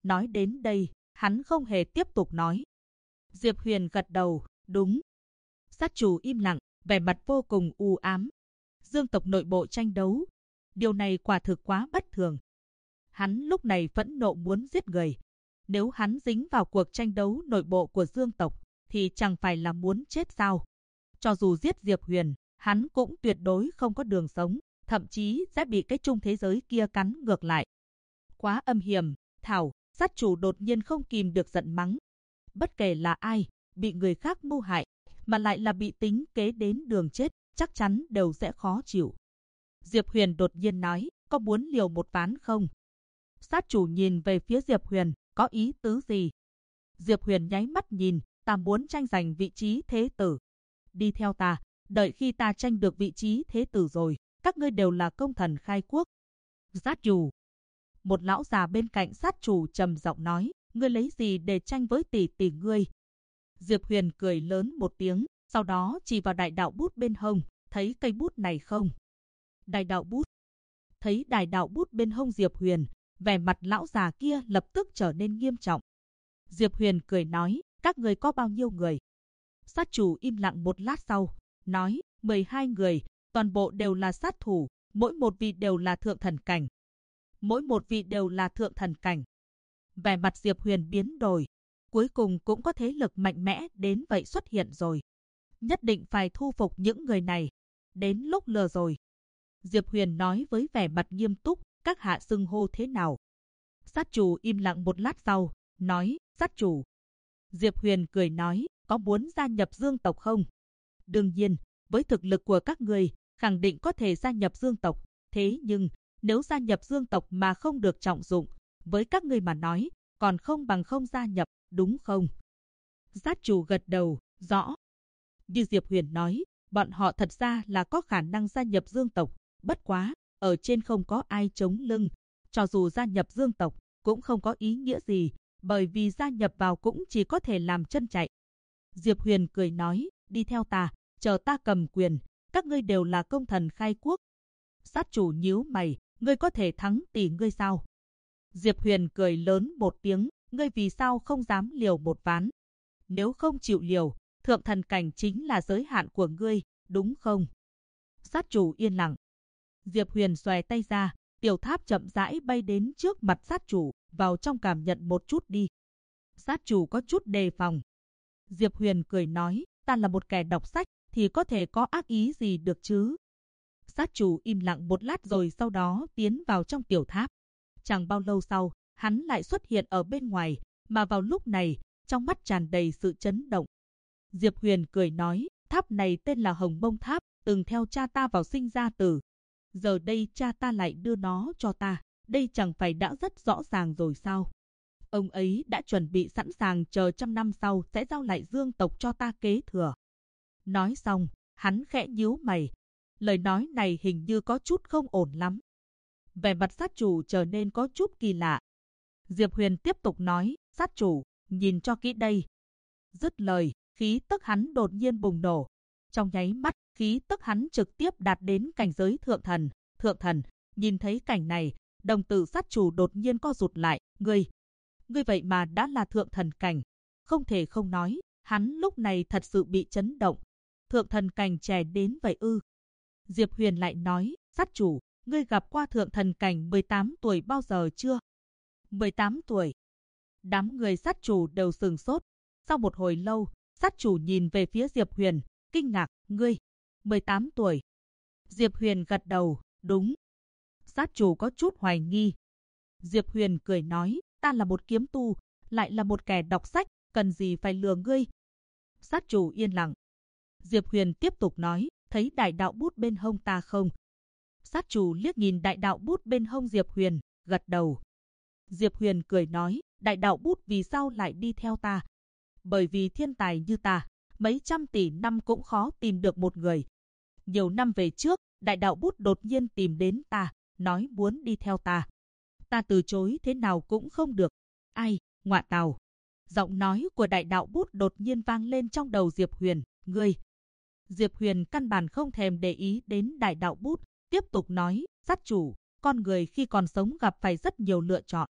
Nói đến đây, hắn không hề tiếp tục nói. Diệp Huyền gật đầu, đúng. Sát chủ im lặng, vẻ mặt vô cùng u ám. Dương tộc nội bộ tranh đấu. Điều này quả thực quá bất thường. Hắn lúc này phẫn nộ muốn giết người. Nếu hắn dính vào cuộc tranh đấu nội bộ của Dương tộc, thì chẳng phải là muốn chết sao? Cho dù giết Diệp Huyền, hắn cũng tuyệt đối không có đường sống, thậm chí sẽ bị cái chung thế giới kia cắn ngược lại. Quá âm hiểm, Thảo, sát chủ đột nhiên không kìm được giận mắng. Bất kể là ai, bị người khác mưu hại, mà lại là bị tính kế đến đường chết, chắc chắn đều sẽ khó chịu. Diệp Huyền đột nhiên nói, có muốn liều một ván không? Sát chủ nhìn về phía Diệp Huyền, có ý tứ gì? Diệp Huyền nháy mắt nhìn, ta muốn tranh giành vị trí thế tử. Đi theo ta, đợi khi ta tranh được vị trí thế tử rồi, các ngươi đều là công thần khai quốc. Sát chủ. Một lão già bên cạnh sát chủ trầm giọng nói, ngươi lấy gì để tranh với tỷ tỷ ngươi? Diệp Huyền cười lớn một tiếng, sau đó chỉ vào đại đạo bút bên hông, thấy cây bút này không? Đại đạo bút. Thấy đại đạo bút bên hông Diệp Huyền, vẻ mặt lão già kia lập tức trở nên nghiêm trọng. Diệp Huyền cười nói, các người có bao nhiêu người? Sát chủ im lặng một lát sau, nói, 12 người, toàn bộ đều là sát thủ, mỗi một vị đều là thượng thần cảnh. Mỗi một vị đều là thượng thần cảnh. Vẻ mặt Diệp Huyền biến đổi, cuối cùng cũng có thế lực mạnh mẽ đến vậy xuất hiện rồi. Nhất định phải thu phục những người này. Đến lúc lừa rồi. Diệp Huyền nói với vẻ mặt nghiêm túc, các hạ xưng hô thế nào? Sát chủ im lặng một lát sau, nói, sát chủ. Diệp Huyền cười nói, có muốn gia nhập Dương tộc không? Đương nhiên, với thực lực của các người, khẳng định có thể gia nhập Dương tộc. Thế nhưng, nếu gia nhập Dương tộc mà không được trọng dụng, với các người mà nói, còn không bằng không gia nhập, đúng không? Sát chủ gật đầu, rõ. Như Diệp Huyền nói, bọn họ thật ra là có khả năng gia nhập Dương tộc, bất quá, ở trên không có ai chống lưng. Cho dù gia nhập Dương tộc, cũng không có ý nghĩa gì, bởi vì gia nhập vào cũng chỉ có thể làm chân chạy. Diệp Huyền cười nói, đi theo ta, chờ ta cầm quyền, các ngươi đều là công thần khai quốc. Sát chủ nhíu mày, ngươi có thể thắng tỷ ngươi sao? Diệp Huyền cười lớn một tiếng, ngươi vì sao không dám liều một ván? Nếu không chịu liều, thượng thần cảnh chính là giới hạn của ngươi, đúng không? Sát chủ yên lặng. Diệp Huyền xòe tay ra, tiểu tháp chậm rãi bay đến trước mặt sát chủ, vào trong cảm nhận một chút đi. Sát chủ có chút đề phòng. Diệp Huyền cười nói, ta là một kẻ đọc sách, thì có thể có ác ý gì được chứ? Sát chủ im lặng một lát rồi sau đó tiến vào trong tiểu tháp. Chẳng bao lâu sau, hắn lại xuất hiện ở bên ngoài, mà vào lúc này, trong mắt tràn đầy sự chấn động. Diệp Huyền cười nói, tháp này tên là Hồng Mông Tháp, từng theo cha ta vào sinh ra tử. Giờ đây cha ta lại đưa nó cho ta, đây chẳng phải đã rất rõ ràng rồi sao? Ông ấy đã chuẩn bị sẵn sàng chờ 100 năm sau sẽ giao lại Dương tộc cho ta kế thừa. Nói xong, hắn khẽ nhíu mày. Lời nói này hình như có chút không ổn lắm. Vẻ mặt sát chủ trở nên có chút kỳ lạ. Diệp Huyền tiếp tục nói, sát chủ, nhìn cho kỹ đây. Dứt lời, khí tức hắn đột nhiên bùng nổ. Trong nháy mắt, khí tức hắn trực tiếp đạt đến cảnh giới thượng thần. Thượng thần, nhìn thấy cảnh này, đồng tử sát chủ đột nhiên co rụt lại. Ngươi vậy mà đã là thượng thần cảnh. Không thể không nói, hắn lúc này thật sự bị chấn động. Thượng thần cảnh trẻ đến vậy ư? Diệp Huyền lại nói, sát chủ, ngươi gặp qua thượng thần cảnh 18 tuổi bao giờ chưa? 18 tuổi. Đám người sát chủ đều sừng sốt. Sau một hồi lâu, sát chủ nhìn về phía Diệp Huyền, kinh ngạc, ngươi, 18 tuổi. Diệp Huyền gật đầu, đúng. Sát chủ có chút hoài nghi. Diệp Huyền cười nói, ta là một kiếm tu, lại là một kẻ đọc sách, cần gì phải lừa ngươi? Sát chủ yên lặng. Diệp Huyền tiếp tục nói, thấy đại đạo bút bên hông ta không? Sát chủ liếc nhìn đại đạo bút bên hông Diệp Huyền, gật đầu. Diệp Huyền cười nói, đại đạo bút vì sao lại đi theo ta? Bởi vì thiên tài như ta, mấy trăm tỷ năm cũng khó tìm được một người. Nhiều năm về trước, đại đạo bút đột nhiên tìm đến ta, nói muốn đi theo ta. Ta từ chối thế nào cũng không được. Ai, ngọa tào. Giọng nói của đại đạo bút đột nhiên vang lên trong đầu Diệp Huyền, ngươi. Diệp Huyền căn bản không thèm để ý đến đại đạo bút, tiếp tục nói, sát chủ, con người khi còn sống gặp phải rất nhiều lựa chọn.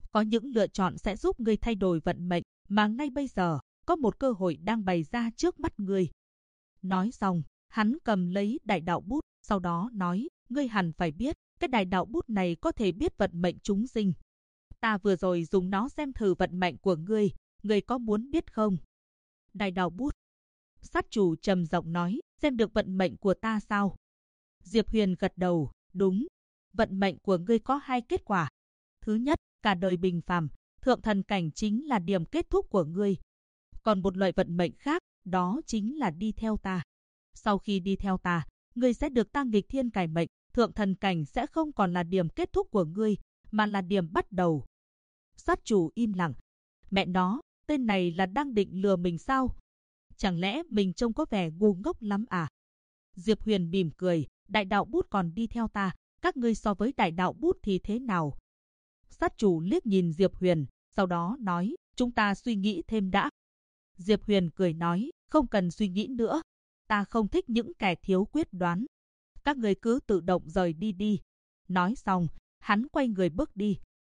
Có những lựa chọn sẽ giúp ngươi thay đổi vận mệnh, mà ngay bây giờ, có một cơ hội đang bày ra trước mắt ngươi. Nói xong, hắn cầm lấy đại đạo bút, sau đó nói, ngươi hẳn phải biết, cái đại đạo bút này có thể biết vận mệnh chúng sinh. Ta vừa rồi dùng nó xem thử vận mệnh của ngươi có muốn biết không? Đại đạo bút. Sát chủ trầm giọng nói, xem được vận mệnh của ta sao? Diệp Huyền gật đầu, đúng. Vận mệnh của ngươi có 2 kết quả. Thứ nhất, cả đời bình phàm, thượng thần cảnh chính là điểm kết thúc của ngươi. Còn một loại vận mệnh khác, đó chính là đi theo ta. Sau khi đi theo ta, ngươi sẽ được ta nghịch thiên cải mệnh, thượng thần cảnh sẽ không còn là điểm kết thúc của ngươi, mà là điểm bắt đầu. Sát chủ im lặng. Mẹ nó, tên này là đang định lừa mình sao? Chẳng lẽ mình trông có vẻ ngu ngốc lắm à? Diệp Huyền mỉm cười, đại đạo bút còn đi theo ta, các ngươi so với đại đạo bút thì thế nào? Sát chủ liếc nhìn Diệp Huyền, sau đó nói, chúng ta suy nghĩ thêm đã. Diệp Huyền cười nói, không cần suy nghĩ nữa, ta không thích những kẻ thiếu quyết đoán. Các ngươi cứ tự động rời đi đi. Nói xong, hắn quay người bước đi.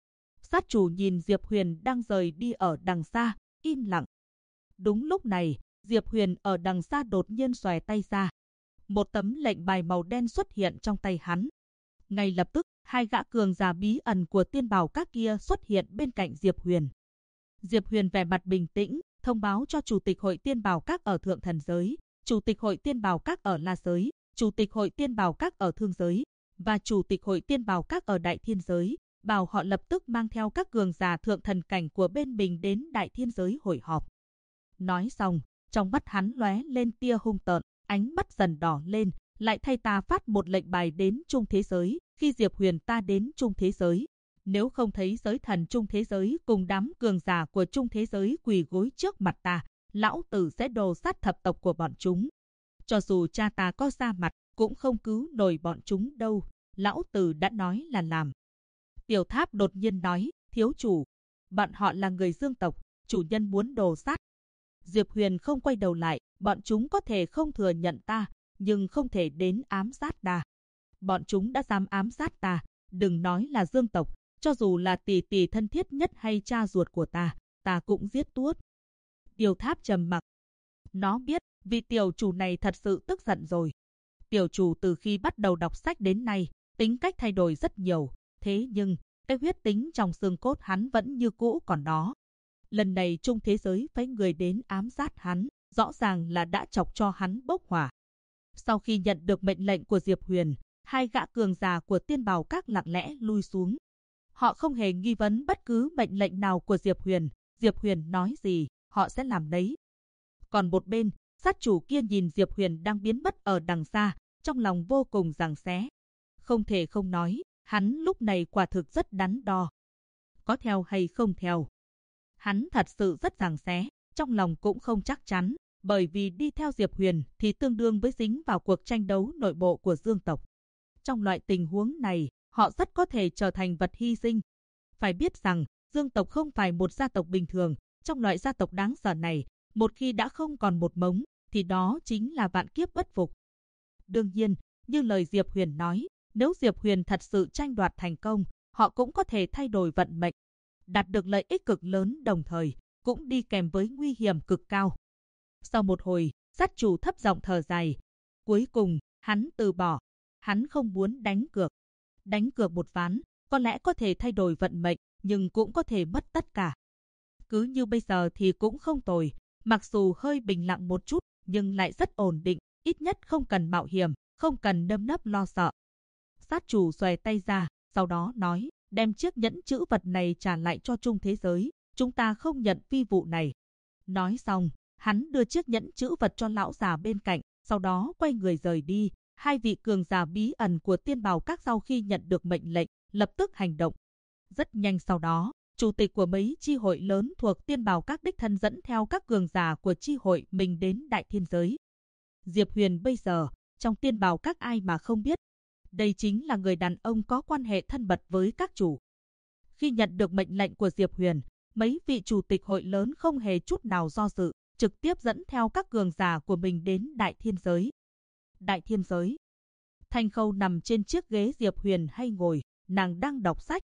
Sát chủ nhìn Diệp Huyền đang rời đi ở đằng xa, im lặng. Đúng lúc này, Diệp Huyền ở đằng xa đột nhiên xòe tay ra. Một tấm lệnh bài màu đen xuất hiện trong tay hắn. Ngay lập tức, 2 gã cường giả bí ẩn của Tiên Bảo Các kia xuất hiện bên cạnh Diệp Huyền. Diệp Huyền vẻ mặt bình tĩnh, thông báo cho Chủ tịch Hội Tiên Bảo Các ở Thượng Thần Giới, Chủ tịch Hội Tiên Bảo Các ở La Giới, Chủ tịch Hội Tiên Bảo Các ở Thương Giới và Chủ tịch Hội Tiên Bảo Các ở Đại Thiên Giới, bảo họ lập tức mang theo các cường giả thượng thần cảnh của bên mình đến Đại Thiên Giới hội họp. Nói xong, trong mắt hắn lóe lên tia hung tợn, ánh mắt dần đỏ lên, lại thay ta phát một lệnh bài đến Trung Thế Giới. Khi Diệp Huyền ta đến Trung Thế Giới, nếu không thấy giới thần Trung Thế Giới cùng đám cường giả của Trung Thế Giới quỳ gối trước mặt ta, lão tử sẽ đồ sát thập tộc của bọn chúng. Cho dù cha ta có ra mặt, cũng không cứu nổi bọn chúng đâu, lão tử đã nói là làm. Tiểu Tháp đột nhiên nói, thiếu chủ, bọn họ là người Dương tộc, chủ nhân muốn đồ sát. Diệp Huyền không quay đầu lại, bọn chúng có thể không thừa nhận ta, nhưng không thể đến ám sát ta. Bọn chúng đã dám ám sát ta, đừng nói là Dương tộc, cho dù là tỷ tỷ thân thiết nhất hay cha ruột của ta cũng giết tuốt. Tiểu Tháp trầm mặc. Nó biết, vị tiểu chủ này thật sự tức giận rồi. Tiểu chủ từ khi bắt đầu đọc sách đến nay, tính cách thay đổi rất nhiều, thế nhưng, cái huyết tính trong xương cốt hắn vẫn như cũ còn đó. Lần này Trung Thế Giới phái người đến ám sát hắn, rõ ràng là đã chọc cho hắn bốc hỏa. Sau khi nhận được mệnh lệnh của Diệp Huyền, 2 gã cường giả của Tiên Bảo Các lặng lẽ lui xuống. Họ không hề nghi vấn bất cứ mệnh lệnh nào của Diệp Huyền. Diệp Huyền nói gì, họ sẽ làm đấy. Còn một bên, sát chủ kia nhìn Diệp Huyền đang biến mất ở đằng xa, trong lòng vô cùng giằng xé. Không thể không nói, hắn lúc này quả thực rất đắn đo. Có theo hay không theo? Hắn thật sự rất giằng xé, trong lòng cũng không chắc chắn, bởi vì đi theo Diệp Huyền thì tương đương với dính vào cuộc tranh đấu nội bộ của Dương tộc. Trong loại tình huống này, họ rất có thể trở thành vật hy sinh. Phải biết rằng, Dương tộc không phải một gia tộc bình thường, trong loại gia tộc đáng sợ này, một khi đã không còn một mống, thì đó chính là vạn kiếp bất phục. Đương nhiên, như lời Diệp Huyền nói, nếu Diệp Huyền thật sự tranh đoạt thành công, họ cũng có thể thay đổi vận mệnh, đạt được lợi ích cực lớn đồng thời, cũng đi kèm với nguy hiểm cực cao. Sau một hồi, sát chủ thấp giọng thở dài. Cuối cùng, hắn từ bỏ. Hắn không muốn đánh cược. Đánh cược một ván, có lẽ có thể thay đổi vận mệnh, nhưng cũng có thể mất tất cả. Cứ như bây giờ thì cũng không tồi, mặc dù hơi bình lặng một chút, nhưng lại rất ổn định, ít nhất không cần mạo hiểm, không cần nơm nớp lo sợ. Sát chủ xòe tay ra, sau đó nói, đem chiếc nhẫn chữ vật này trả lại cho Trung Thế Giới, chúng ta không nhận phi vụ này. Nói xong, hắn đưa chiếc nhẫn chữ vật cho lão già bên cạnh, sau đó quay người rời đi. 2 vị cường giả bí ẩn của Tiên Bảo Các sau khi nhận được mệnh lệnh, lập tức hành động. Rất nhanh sau đó, chủ tịch của mấy chi hội lớn thuộc Tiên Bảo Các đích thân dẫn theo các cường giả của chi hội mình đến Đại Thiên Giới. Diệp Huyền bây giờ, trong Tiên Bảo Các ai mà không biết, đây chính là người đàn ông có quan hệ thân mật với các chủ. Khi nhận được mệnh lệnh của Diệp Huyền, mấy vị chủ tịch hội lớn không hề chút nào do dự, trực tiếp dẫn theo các cường giả của mình đến Đại Thiên Giới. Đại Thiên Giới. Thanh Khâu nằm trên chiếc ghế Diệp Huyền hay ngồi, nàng đang đọc sách.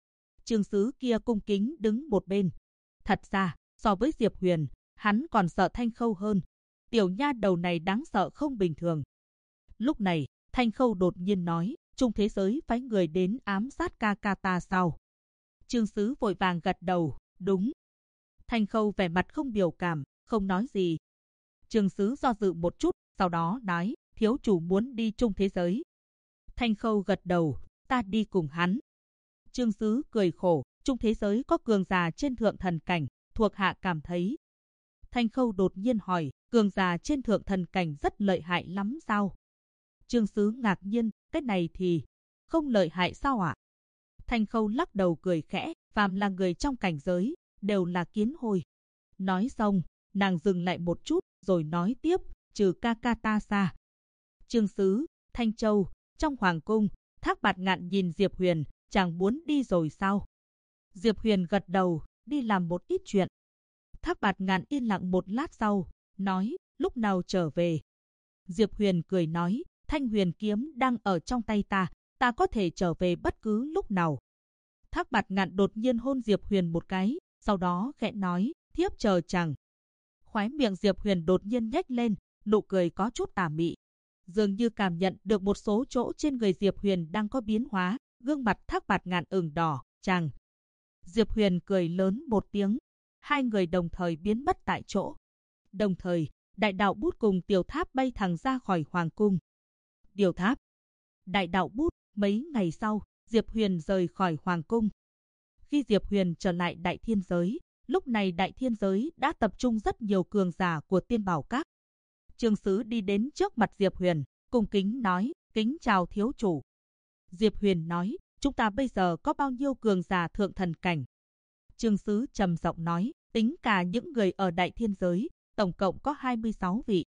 Trương Sứ kia cung kính đứng một bên. Thật ra, so với Diệp Huyền, hắn còn sợ Thanh Khâu hơn. Tiểu nha đầu này đáng sợ không bình thường. Lúc này, Thanh Khâu đột nhiên nói, Trung thế giới phái người đến ám sát ca ca ta sao? Trương Sứ vội vàng gật đầu, đúng. Thanh Khâu vẻ mặt không biểu cảm, không nói gì. Trương Sứ do dự một chút, sau đó nói, thiếu chủ muốn đi Trung thế giới. Thanh Khâu gật đầu, ta đi cùng hắn. Trương Sứ cười khổ, Trung thế giới có cường giả trên thượng thần cảnh, thuộc hạ cảm thấy. Thanh Khâu đột nhiên hỏi, cường giả trên thượng thần cảnh rất lợi hại lắm sao? Trương Sứ ngạc nhiên, cái này thì không lợi hại sao ạ? Thanh Khâu lắc đầu cười khẽ, phàm là người trong cảnh giới, đều là kiến hôi. Nói xong, nàng dừng lại một chút, rồi nói tiếp, trừ ca ca ta xa. Trương Sứ, Thanh Châu, trong hoàng cung, Thác Bạt Ngạn nhìn Diệp Huyền, chàng muốn đi rồi sao? Diệp Huyền gật đầu, đi làm một ít chuyện. Thác Bạt Ngạn yên lặng một lát sau, nói, lúc nào trở về? Diệp Huyền cười nói, Thanh Huyền kiếm đang ở trong tay ta, ta có thể trở về bất cứ lúc nào. Thác Bạt Ngạn đột nhiên hôn Diệp Huyền một cái, sau đó khẽ nói, thiếp chờ chàng. Khóe miệng Diệp Huyền đột nhiên nhếch lên, nụ cười có chút tà mị. Dường như cảm nhận được một số chỗ trên người Diệp Huyền đang có biến hóa, gương mặt Thác Bạt Ngạn ửng đỏ, chàng. Diệp Huyền cười lớn một tiếng, hai người đồng thời biến mất tại chỗ. Đồng thời, Đại Đạo Bút cùng Tiểu Tháp bay thẳng ra khỏi hoàng cung. Tiểu Tháp, Đại Đạo Bút, mấy ngày sau, Diệp Huyền rời khỏi hoàng cung. Khi Diệp Huyền trở lại Đại Thiên Giới, lúc này Đại Thiên Giới đã tập trung rất nhiều cường giả của Tiên Bảo Các. Trương Sứ đi đến trước mặt Diệp Huyền, cung kính nói, kính chào thiếu chủ. Diệp Huyền nói, chúng ta bây giờ có bao nhiêu cường giả thượng thần cảnh? Trương Sứ trầm giọng nói, tính cả những người ở Đại Thiên Giới, tổng cộng có 26 vị.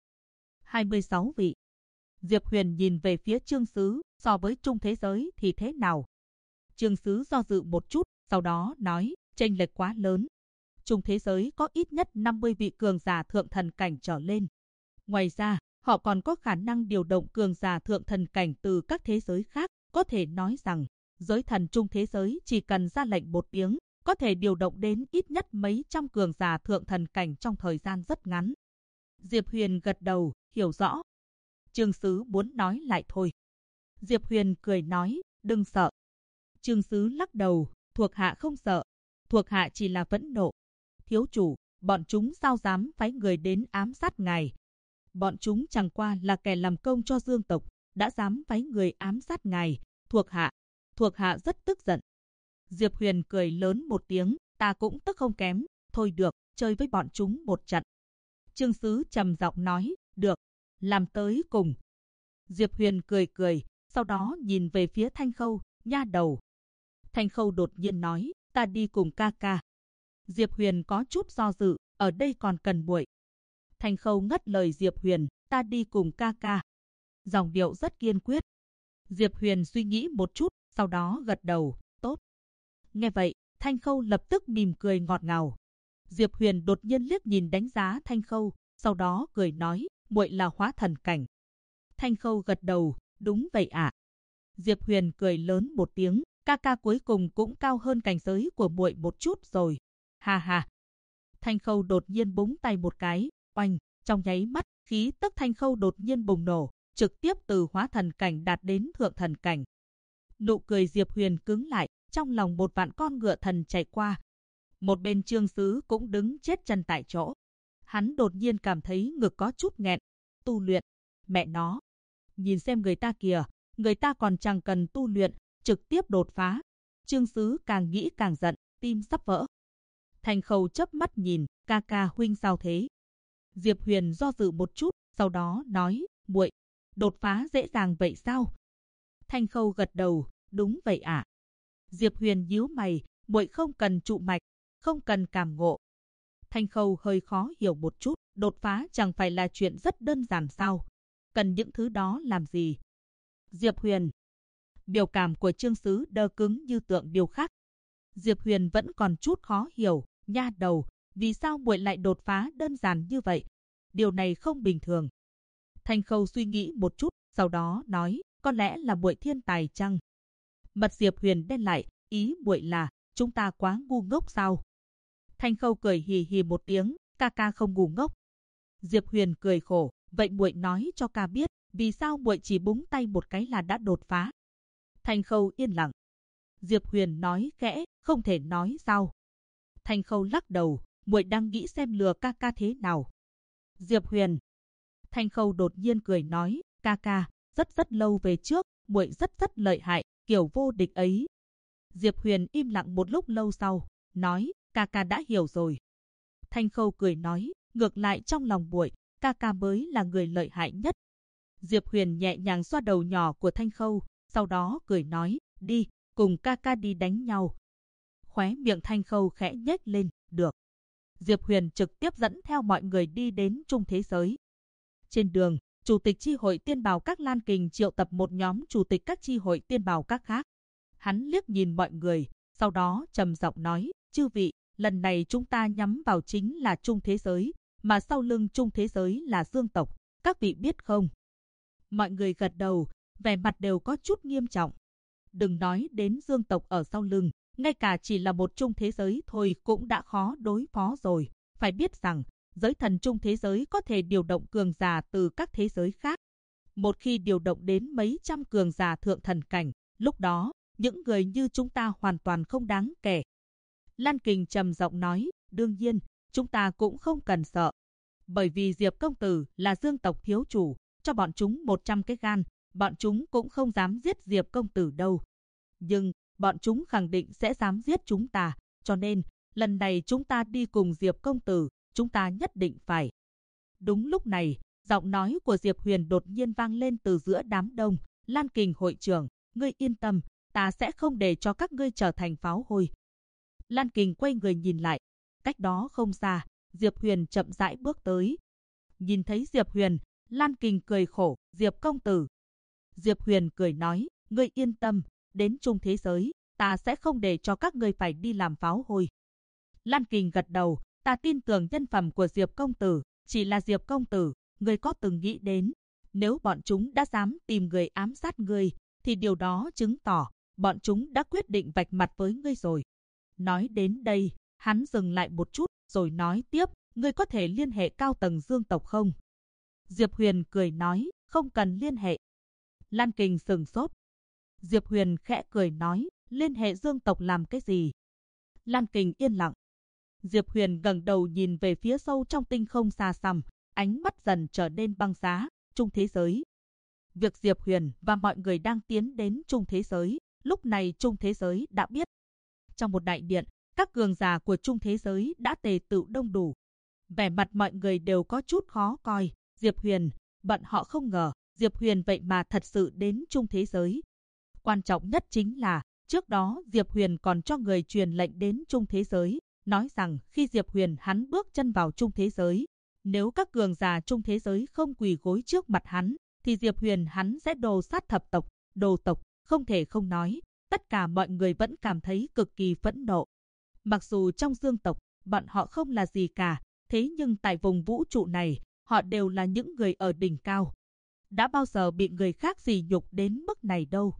26 vị. Diệp Huyền nhìn về phía Trương Sứ, so với Trung thế giới thì thế nào? Trương Sứ do dự một chút, sau đó nói, chênh lệch quá lớn. Trung thế giới có ít nhất 50 vị cường giả thượng thần cảnh trở lên. Ngoài ra, họ còn có khả năng điều động cường giả thượng thần cảnh từ các thế giới khác. Có thể nói rằng, giới thần Trung thế giới chỉ cần ra lệnh một tiếng, có thể điều động đến ít nhất mấy trăm cường giả thượng thần cảnh trong thời gian rất ngắn. Diệp Huyền gật đầu, hiểu rõ. Trương Sứ muốn nói lại thôi. Diệp Huyền cười nói, đừng sợ. Trương Sứ lắc đầu, thuộc hạ không sợ. Thuộc hạ chỉ là phẫn nộ. Thiếu chủ, bọn chúng sao dám phái người đến ám sát ngài? Bọn chúng chẳng qua là kẻ làm công cho Dương tộc, đã dám phái người ám sát ngài. Thuộc hạ rất tức giận. Diệp Huyền cười lớn một tiếng, ta cũng tức không kém. Thôi được, chơi với bọn chúng một trận. Trương Sứ trầm giọng nói, được, làm tới cùng. Diệp Huyền cười, sau đó nhìn về phía Thanh Khâu, nha đầu. Thanh Khâu đột nhiên nói, ta đi cùng ca ca. Diệp Huyền có chút do dự, ở đây còn cần muội. Thanh Khâu ngắt lời Diệp Huyền, ta đi cùng ca ca. Giọng điệu rất kiên quyết. Diệp Huyền suy nghĩ một chút, sau đó gật đầu, tốt. Nghe vậy, Thanh Khâu lập tức mỉm cười ngọt ngào. Diệp Huyền đột nhiên liếc nhìn đánh giá Thanh Khâu, sau đó cười nói, muội là hóa thần cảnh. Thanh Khâu gật đầu, đúng vậy ạ. Diệp Huyền cười lớn một tiếng, ca ca cuối cùng cũng cao hơn cảnh giới của muội một chút rồi. Ha ha. Thanh Khâu đột nhiên búng tay một cái, oanh, trong nháy mắt, khí tức Thanh Khâu đột nhiên bùng nổ, trực tiếp từ hóa thần cảnh đạt đến thượng thần cảnh. Nụ cười Diệp Huyền cứng lại, trong lòng một vạn con ngựa thần chạy qua. Một bên Trương Sứ cũng đứng chết chân tại chỗ. Hắn đột nhiên cảm thấy ngực có chút nghẹn. Tu luyện, mẹ nó. Nhìn xem người ta kìa, người ta còn chẳng cần tu luyện, trực tiếp đột phá. Trương Sứ càng nghĩ càng giận, tim sắp vỡ. Thanh Khâu chớp mắt nhìn, ca ca huynh sao thế? Diệp Huyền do dự một chút, sau đó nói, muội, đột phá dễ dàng vậy sao? Thanh Khâu gật đầu, đúng vậy ạ. Diệp Huyền nhíu mày, muội không cần trụ mạch, không cần cảm ngộ. Thanh Khâu hơi khó hiểu một chút, đột phá chẳng phải là chuyện rất đơn giản sao? Cần những thứ đó làm gì? Diệp Huyền. Biểu cảm của Trương Sứ đơ cứng như tượng điêu khắc. Diệp Huyền vẫn còn chút khó hiểu, nha đầu, vì sao muội lại đột phá đơn giản như vậy? Điều này không bình thường. Thanh Khâu suy nghĩ một chút, sau đó nói, có lẽ là muội thiên tài chăng? Mặt Diệp Huyền đen lại, ý muội là, chúng ta quá ngu ngốc sao? Thanh Khâu cười hì hì một tiếng, ca ca không ngu ngốc. Diệp Huyền cười khổ, vậy muội nói cho ca biết, vì sao muội chỉ búng tay một cái là đã đột phá? Thanh Khâu yên lặng. Diệp Huyền nói khẽ, không thể nói sao? Thanh Khâu lắc đầu, muội đang nghĩ xem lừa ca ca thế nào. Diệp Huyền. Thanh Khâu đột nhiên cười nói, ca ca, rất lâu về trước, muội rất lợi hại, kiểu vô địch ấy. Diệp Huyền im lặng một lúc lâu sau, nói, ca ca đã hiểu rồi. Thanh Khâu cười nói, ngược lại trong lòng muội, ca ca mới là người lợi hại nhất. Diệp Huyền nhẹ nhàng xoa đầu nhỏ của Thanh Khâu, sau đó cười nói, đi, cùng ca ca đi đánh nhau. Khóe miệng Thanh Khâu khẽ nhếch lên, được. Diệp Huyền trực tiếp dẫn theo mọi người đi đến Trung Thế Giới. Trên đường, Chủ tịch chi hội Tiên Bào Các Lan Kình triệu tập một nhóm chủ tịch các chi hội Tiên Bào Các khác. Hắn liếc nhìn mọi người, sau đó trầm giọng nói, chư vị, lần này chúng ta nhắm vào chính là Trung Thế Giới, mà sau lưng Trung Thế Giới là Dương tộc, các vị biết không? Mọi người gật đầu, vẻ mặt đều có chút nghiêm trọng. Đừng nói đến Dương tộc ở sau lưng, ngay cả chỉ là một Trung Thế Giới thôi cũng đã khó đối phó rồi. Phải biết rằng, giới thần Trung Thế Giới có thể điều động cường giả từ các thế giới khác. Một khi điều động đến mấy trăm cường giả thượng thần cảnh, lúc đó, những người như chúng ta hoàn toàn không đáng kể. Lan Kình trầm giọng nói, đương nhiên, chúng ta cũng không cần sợ. Bởi vì Diệp công tử là Dương tộc thiếu chủ, cho bọn chúng 100 cái gan, bọn chúng cũng không dám giết Diệp công tử đâu. Nhưng, bọn chúng khẳng định sẽ dám giết chúng ta, cho nên, lần này chúng ta đi cùng Diệp công tử, chúng ta nhất định phải. Đúng lúc này, giọng nói của Diệp Huyền đột nhiên vang lên từ giữa đám đông. Lan Kình hội trưởng, ngươi yên tâm, ta sẽ không để cho các ngươi trở thành pháo hôi. Lan Kình quay người nhìn lại, cách đó không xa, Diệp Huyền chậm rãi bước tới. Nhìn thấy Diệp Huyền, Lan Kình cười khổ, Diệp công tử. Diệp Huyền cười nói, ngươi yên tâm, đến Trung Thế Giới, ta sẽ không để cho các ngươi phải đi làm pháo hôi. Lan Kình gật đầu, ta tin tưởng nhân phẩm của Diệp công tử, chỉ là Diệp công tử, ngươi có từng nghĩ đến, nếu bọn chúng đã dám tìm người ám sát ngươi, thì điều đó chứng tỏ, bọn chúng đã quyết định vạch mặt với ngươi rồi. Nói đến đây, hắn dừng lại một chút, rồi nói tiếp, ngươi có thể liên hệ cao tầng Dương tộc không? Diệp Huyền cười nói, không cần liên hệ. Lan Kình sừng sốt. Diệp Huyền khẽ cười nói, liên hệ Dương tộc làm cái gì? Lan Kình yên lặng. Diệp Huyền ngẩng đầu nhìn về phía sâu trong tinh không xa xăm, ánh mắt dần trở nên băng giá, Trung Thế Giới. Việc Diệp Huyền và mọi người đang tiến đến Trung Thế Giới, lúc này Trung Thế Giới đã biết. Trong một đại điện, các cường giả của Trung Thế Giới đã tề tựu đông đủ. Vẻ mặt mọi người đều có chút khó coi. Diệp Huyền, bọn họ không ngờ, Diệp Huyền vậy mà thật sự đến Trung Thế Giới. Quan trọng nhất chính là, trước đó Diệp Huyền còn cho người truyền lệnh đến Trung Thế Giới, nói rằng khi Diệp Huyền hắn bước chân vào Trung Thế Giới, nếu các cường giả Trung Thế Giới không quỳ gối trước mặt hắn, thì Diệp Huyền hắn sẽ đồ sát thập tộc, đồ tộc, không thể không nói. Tất cả mọi người vẫn cảm thấy cực kỳ phẫn nộ. Mặc dù trong Dương tộc, bọn họ không là gì cả, thế nhưng tại vùng vũ trụ này, họ đều là những người ở đỉnh cao. Đã bao giờ bị người khác sỉ nhục đến mức này đâu.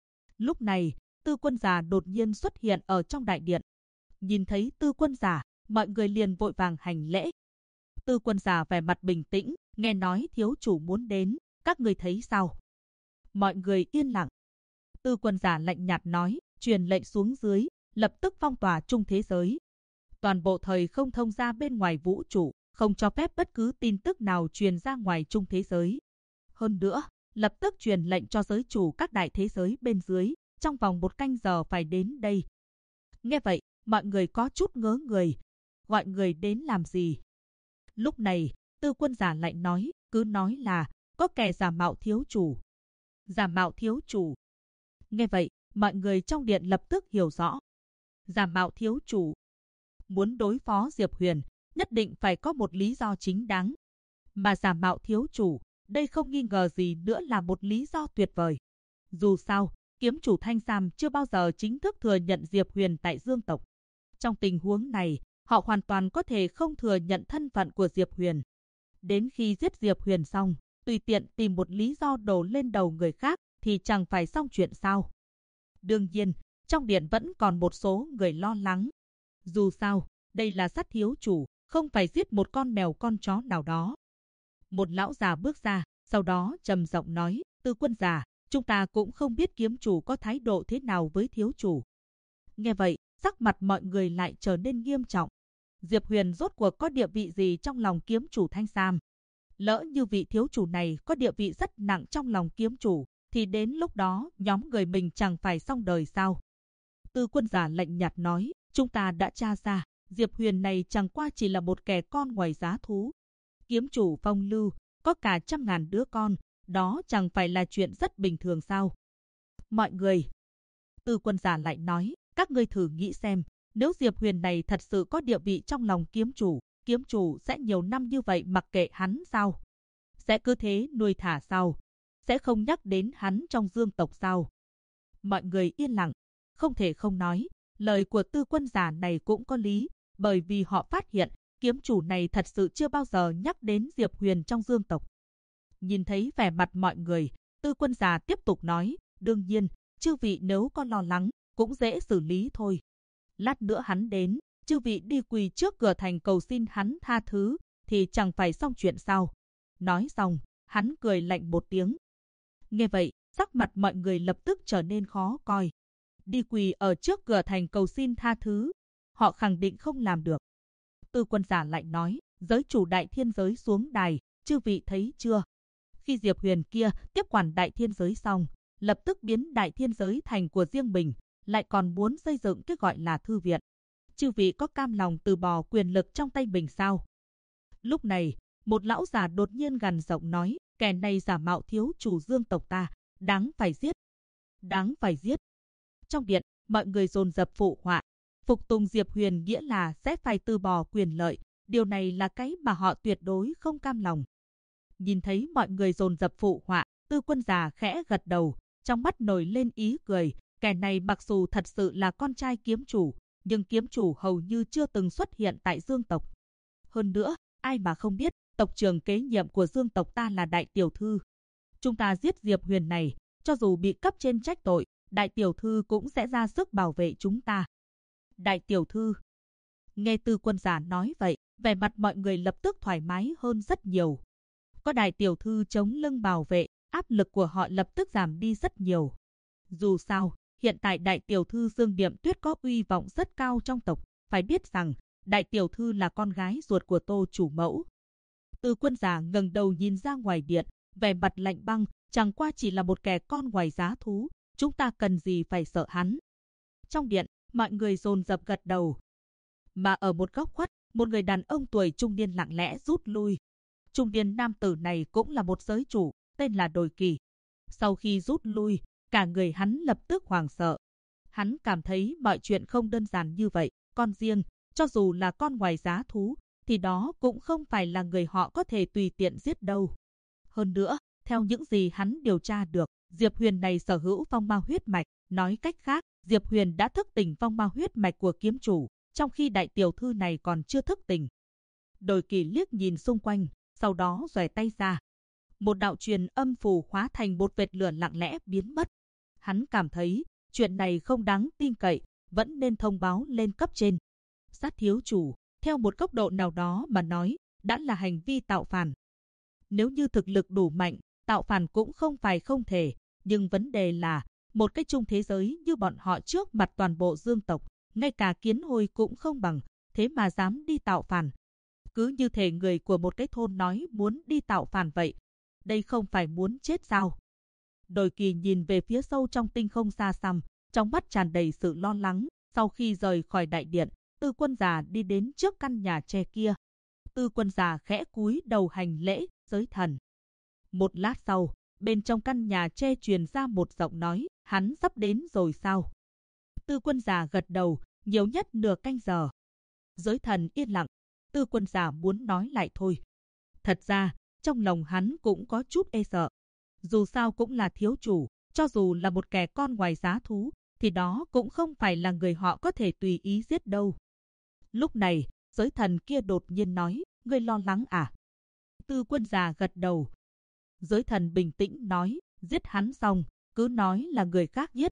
Lúc này, Tư Quân Giả đột nhiên xuất hiện ở trong đại điện. Nhìn thấy Tư Quân Giả, mọi người liền vội vàng hành lễ. Tư Quân Giả vẻ mặt bình tĩnh, nghe nói thiếu chủ muốn đến, các người thấy sao? Mọi người yên lặng. Tư Quân Giả lạnh nhạt nói, truyền lệnh xuống dưới, lập tức phong tỏa Trung Thế Giới. Toàn bộ thời không thông ra bên ngoài vũ trụ, không cho phép bất cứ tin tức nào truyền ra ngoài Trung Thế Giới. Hơn nữa, lập tức truyền lệnh cho giới chủ các đại thế giới bên dưới, trong vòng 1 canh giờ phải đến đây. Nghe vậy, mọi người có chút ngớ người. Gọi người đến làm gì? Lúc này, Tư Quân Giả lại nói, cứ nói là, có kẻ giả mạo thiếu chủ. Giả mạo thiếu chủ. Nghe vậy, mọi người trong điện lập tức hiểu rõ. Giả mạo thiếu chủ. Muốn đối phó Diệp Huyền, nhất định phải có một lý do chính đáng. Mà giả mạo thiếu chủ, đây không nghi ngờ gì nữa là một lý do tuyệt vời. Dù sao, kiếm chủ Thanh Sam chưa bao giờ chính thức thừa nhận Diệp Huyền tại Dương tộc. Trong tình huống này, họ hoàn toàn có thể không thừa nhận thân phận của Diệp Huyền. Đến khi giết Diệp Huyền xong, tùy tiện tìm một lý do đổ lên đầu người khác, thì chẳng phải xong chuyện sao. Đương nhiên, trong điện vẫn còn một số người lo lắng. Dù sao, đây là sát thiếu chủ, không phải giết một con mèo con chó nào đó. Một lão già bước ra, sau đó trầm giọng nói, Tư quân già, chúng ta cũng không biết kiếm chủ có thái độ thế nào với thiếu chủ. Nghe vậy, sắc mặt mọi người lại trở nên nghiêm trọng. Diệp Huyền rốt cuộc có địa vị gì trong lòng kiếm chủ Thanh Sam? Lỡ như vị thiếu chủ này có địa vị rất nặng trong lòng kiếm chủ, thì đến lúc đó nhóm người mình chẳng phải xong đời sao? Tư quân giả lạnh nhạt nói, chúng ta đã tra ra, Diệp Huyền này chẳng qua chỉ là một kẻ con ngoài giá thú. Kiếm chủ phong lưu, có cả 100.000 đứa con, đó chẳng phải là chuyện rất bình thường sao? Mọi người, Tư quân giả lại nói, các ngươi thử nghĩ xem, nếu Diệp Huyền này thật sự có địa vị trong lòng kiếm chủ sẽ nhiều năm như vậy mặc kệ hắn sao? Sẽ cứ thế nuôi thả sao? Sẽ không nhắc đến hắn trong dương tộc sao? Mọi người yên lặng, không thể không nói, lời của tư quân giả này cũng có lý, bởi vì họ phát hiện kiếm chủ này thật sự chưa bao giờ nhắc đến Diệp Huyền trong dương tộc. Nhìn thấy vẻ mặt mọi người, tư quân giả tiếp tục nói, đương nhiên, chư vị nếu có lo lắng, cũng dễ xử lý thôi. Lát nữa hắn đến, chư vị đi quỳ trước cửa thành cầu xin hắn tha thứ, thì chẳng phải xong chuyện sao? Nói xong, hắn cười lạnh một tiếng. Nghe vậy, sắc mặt mọi người lập tức trở nên khó coi. Đi quỳ ở trước cửa thành cầu xin tha thứ, họ khẳng định không làm được. Tư quân giả lại nói, giới chủ đại thiên giới xuống đài, chư vị thấy chưa? Khi Diệp Huyền kia tiếp quản đại thiên giới xong, lập tức biến đại thiên giới thành của riêng mình, lại còn muốn xây dựng cái gọi là thư viện. Chư vị có cam lòng từ bỏ quyền lực trong tay mình sao? Lúc này, một lão già đột nhiên gằn giọng nói, kẻ này giả mạo thiếu chủ dương tộc ta, đáng phải giết. Đáng phải giết. Trong điện, mọi người dồn dập phụ họa. Phục tùng Diệp Huyền nghĩa là sẽ phải từ bỏ quyền lợi, điều này là cái mà họ tuyệt đối không cam lòng. Nhìn thấy mọi người dồn dập phụ họa, tư quân già khẽ gật đầu, trong mắt nổi lên ý cười, kẻ này mặc dù thật sự là con trai kiếm chủ, nhưng kiếm chủ hầu như chưa từng xuất hiện tại dương tộc. Hơn nữa, ai mà không biết, tộc trưởng kế nhiệm của dương tộc ta là đại tiểu thư. Chúng ta giết Diệp Huyền này, cho dù bị cấp trên trách tội, đại tiểu thư cũng sẽ ra sức bảo vệ chúng ta. Đại tiểu thư. Nghe tư quân giả nói vậy, vẻ mặt mọi người lập tức thoải mái hơn rất nhiều. Có đại tiểu thư chống lưng bảo vệ, áp lực của họ lập tức giảm đi rất nhiều. Dù sao, hiện tại đại tiểu thư Dương Điệm Tuyết có uy vọng rất cao trong tộc, phải biết rằng đại tiểu thư là con gái ruột của Tô chủ mẫu. Tư quân giả ngẩng đầu nhìn ra ngoài điện, vẻ mặt lạnh băng, chẳng qua chỉ là một kẻ con ngoài giá thú, chúng ta cần gì phải sợ hắn. Trong điện, mọi người dồn dập gật đầu. Mà ở một góc khuất, một người đàn ông tuổi trung niên lặng lẽ rút lui. Trung niên nam tử này cũng là một giới chủ, tên là Đồi Kỳ. Sau khi rút lui, cả người hắn lập tức hoảng sợ. Hắn cảm thấy mọi chuyện không đơn giản như vậy, con riêng, cho dù là con ngoài giá thú, thì đó cũng không phải là người họ có thể tùy tiện giết đâu. Hơn nữa, theo những gì hắn điều tra được, Diệp Huyền này sở hữu phong ma huyết mạch, nói cách khác, Diệp Huyền đã thức tỉnh phong ma huyết mạch của kiếm chủ, trong khi đại tiểu thư này còn chưa thức tỉnh. Đồi Kỳ liếc nhìn xung quanh, sau đó giòe tay ra. Một đạo truyền âm phù hóa thành một vệt lửa lặng lẽ biến mất. Hắn cảm thấy chuyện này không đáng tin cậy, vẫn nên thông báo lên cấp trên. Sát thiếu chủ, theo một góc độ nào đó mà nói, đã là hành vi tạo phản. Nếu như thực lực đủ mạnh, tạo phản cũng không phải không thể, nhưng vấn đề là một cái chung thế giới như bọn họ trước mặt toàn bộ dương tộc, ngay cả kiến hôi cũng không bằng, thế mà dám đi tạo phản. Cứ như thể người của một cái thôn nói muốn đi tạo phản vậy. Đây không phải muốn chết sao? Đồi Kỳ nhìn về phía sâu trong tinh không xa xăm, trong mắt tràn đầy sự lo lắng. Sau khi rời khỏi đại điện, tư quân già đi đến trước căn nhà tre kia. Tư quân già khẽ cúi đầu hành lễ, giới thần. Một lát sau, bên trong căn nhà tre truyền ra một giọng nói, hắn sắp đến rồi sao? Tư quân già gật đầu, nhiều nhất nửa canh giờ. Giới thần yên lặng, tư quân già muốn nói lại thôi. Thật ra, trong lòng hắn cũng có chút e sợ. Dù sao cũng là thiếu chủ, cho dù là một kẻ con ngoài giá thú, thì đó cũng không phải là người họ có thể tùy ý giết đâu. Lúc này, giới thần kia đột nhiên nói, ngươi lo lắng à? Tư quân già gật đầu. Giới thần bình tĩnh nói, giết hắn xong, cứ nói là người khác giết,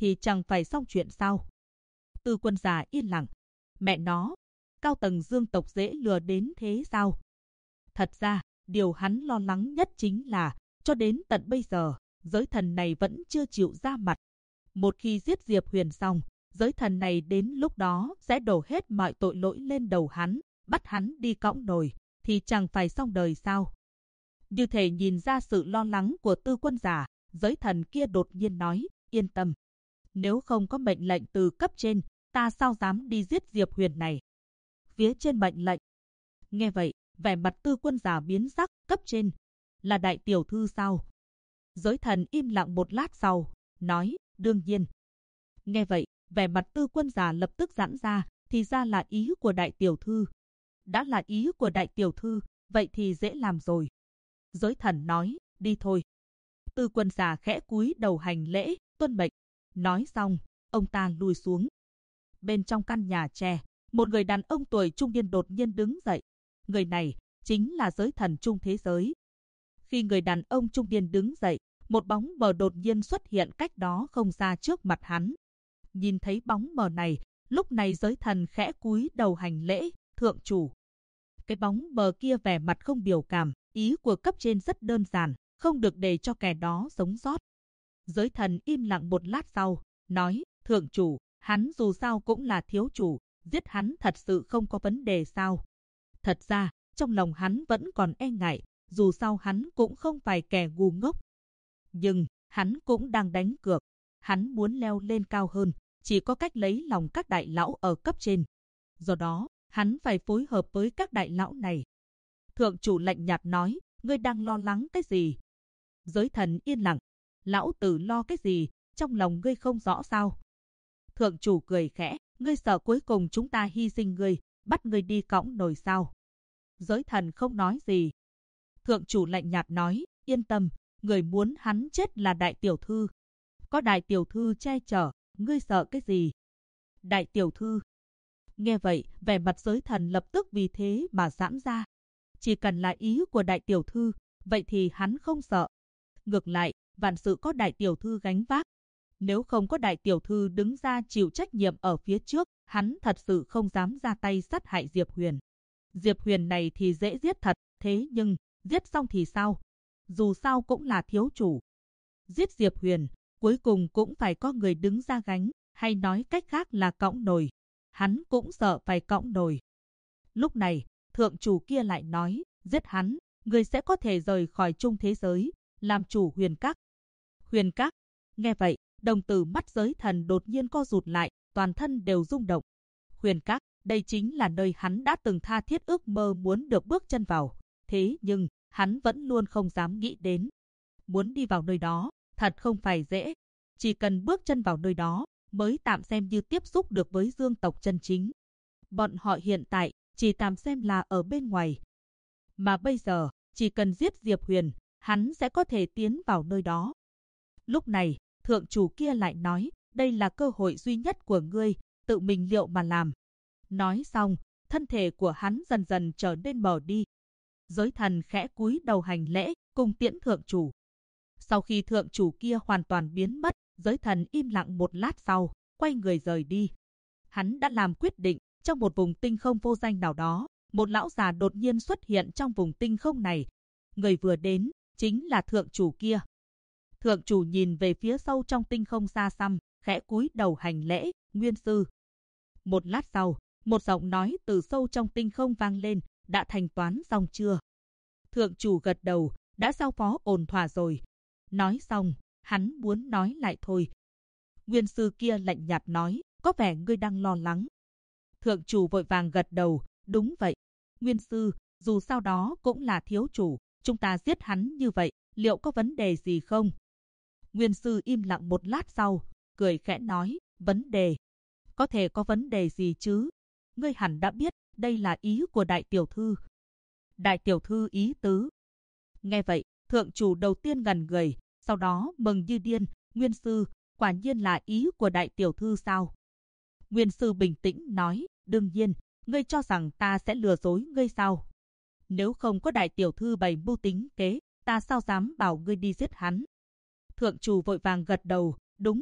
thì chẳng phải xong chuyện sao? Tư Quân già yên lặng. Mẹ nó, cao tầng Dương tộc dễ lừa đến thế sao? Thật ra, điều hắn lo lắng nhất chính là, cho đến tận bây giờ, giới thần này vẫn chưa chịu ra mặt. Một khi giết Diệp Huyền xong, giới thần này đến lúc đó sẽ đổ hết mọi tội lỗi lên đầu hắn, bắt hắn đi cõng nồi, thì chẳng phải xong đời sao? Như thể nhìn ra sự lo lắng của Tư Quân già, giới thần kia đột nhiên nói, yên tâm. Nếu không có mệnh lệnh từ cấp trên, ta sao dám đi giết Diệp Huyền này? Phía trên mệnh lệnh. Nghe vậy, vẻ mặt Tư Quân già biến sắc, cấp trên. Là đại tiểu thư sao? Giới thần im lặng một lát sau, nói, đương nhiên. Nghe vậy, vẻ mặt Tư Quân già lập tức giãn ra, thì ra là ý của đại tiểu thư. Đã là ý của đại tiểu thư, vậy thì dễ làm rồi. Giới thần nói, đi thôi. Tư Quân già khẽ cúi đầu hành lễ, tuân mệnh. Nói xong, ông ta lùi xuống. Bên trong căn nhà tre, một người đàn ông tuổi trung niên đột nhiên đứng dậy. Người này chính là giới thần trung thế giới. Khi người đàn ông trung niên đứng dậy, một bóng mờ đột nhiên xuất hiện cách đó không xa trước mặt hắn. Nhìn thấy bóng mờ này, lúc này giới thần khẽ cúi đầu hành lễ, thượng chủ. Cái bóng mờ kia vẻ mặt không biểu cảm, ý của cấp trên rất đơn giản, không được để cho kẻ đó sống sót. Giới thần im lặng một lát sau, nói, thượng chủ, hắn dù sao cũng là thiếu chủ, giết hắn thật sự không có vấn đề sao? Thật ra, trong lòng hắn vẫn còn e ngại, dù sao hắn cũng không phải kẻ ngu ngốc. Nhưng, hắn cũng đang đánh cược. Hắn muốn leo lên cao hơn, chỉ có cách lấy lòng các đại lão ở cấp trên. Do đó, hắn phải phối hợp với các đại lão này. Thượng chủ lạnh nhạt nói, ngươi đang lo lắng cái gì? Giới thần yên lặng. Lão tử lo cái gì, trong lòng ngươi không rõ sao? Thượng chủ cười khẽ, ngươi sợ cuối cùng chúng ta hy sinh ngươi, bắt ngươi đi cõng nồi sao? Giới thần không nói gì. Thượng chủ lạnh nhạt nói, yên tâm, người muốn hắn chết là đại tiểu thư. Có đại tiểu thư che chở, ngươi sợ cái gì? Đại tiểu thư. Nghe vậy, vẻ mặt giới thần lập tức vì thế mà giãn ra. Chỉ cần là ý của đại tiểu thư, vậy thì hắn không sợ. Ngược lại, vạn sự có đại tiểu thư gánh vác. Nếu không có đại tiểu thư đứng ra chịu trách nhiệm ở phía trước, hắn thật sự không dám ra tay sát hại Diệp Huyền. Diệp Huyền này thì dễ giết thật, thế nhưng, giết xong thì sao? Dù sao cũng là thiếu chủ. Giết Diệp Huyền, cuối cùng cũng phải có người đứng ra gánh, hay nói cách khác là cõng nồi. Hắn cũng sợ phải cõng nồi. Lúc này, thượng chủ kia lại nói, giết hắn, người sẽ có thể rời khỏi chung thế giới, làm chủ Huyền Các. Huyền Các, nghe vậy, đồng tử mắt giới thần đột nhiên co rụt lại, toàn thân đều rung động. Huyền Các, đây chính là nơi hắn đã từng tha thiết ước mơ muốn được bước chân vào. Thế nhưng, hắn vẫn luôn không dám nghĩ đến. Muốn đi vào nơi đó, thật không phải dễ. Chỉ cần bước chân vào nơi đó, mới tạm xem như tiếp xúc được với Dương tộc chân chính. Bọn họ hiện tại, chỉ tạm xem là ở bên ngoài. Mà bây giờ, chỉ cần giết Diệp Huyền, hắn sẽ có thể tiến vào nơi đó. Lúc này, thượng chủ kia lại nói, đây là cơ hội duy nhất của ngươi, tự mình liệu mà làm. Nói xong, thân thể của hắn dần dần trở nên mờ đi. Giới thần khẽ cúi đầu hành lễ, cùng tiễn thượng chủ. Sau khi thượng chủ kia hoàn toàn biến mất, giới thần im lặng một lát sau, quay người rời đi. Hắn đã làm quyết định, trong một vùng tinh không vô danh nào đó, một lão già đột nhiên xuất hiện trong vùng tinh không này. Người vừa đến, chính là thượng chủ kia. Thượng chủ nhìn về phía sâu trong tinh không xa xăm, khẽ cúi đầu hành lễ, nguyên sư. Một lát sau, một giọng nói từ sâu trong tinh không vang lên, đã thanh toán xong chưa? Thượng chủ gật đầu, đã giao phó ổn thỏa rồi. Nói xong, hắn muốn nói lại thôi. Nguyên sư kia lạnh nhạt nói, có vẻ ngươi đang lo lắng. Thượng chủ vội vàng gật đầu, đúng vậy. Nguyên sư, dù sao đó cũng là thiếu chủ, chúng ta giết hắn như vậy, liệu có vấn đề gì không? Nguyên sư im lặng một lát sau, cười khẽ nói, vấn đề. Có thể có vấn đề gì chứ? Ngươi hẳn đã biết, đây là ý của đại tiểu thư. Đại tiểu thư ý tứ. Nghe vậy, thượng chủ đầu tiên ngẩn người, sau đó mừng như điên, Nguyên sư, quả nhiên là ý của đại tiểu thư sao? Nguyên sư bình tĩnh nói, đương nhiên, ngươi cho rằng ta sẽ lừa dối ngươi sao? Nếu không có đại tiểu thư bày mưu tính kế, ta sao dám bảo ngươi đi giết hắn? Thượng chủ vội vàng gật đầu, đúng vậy,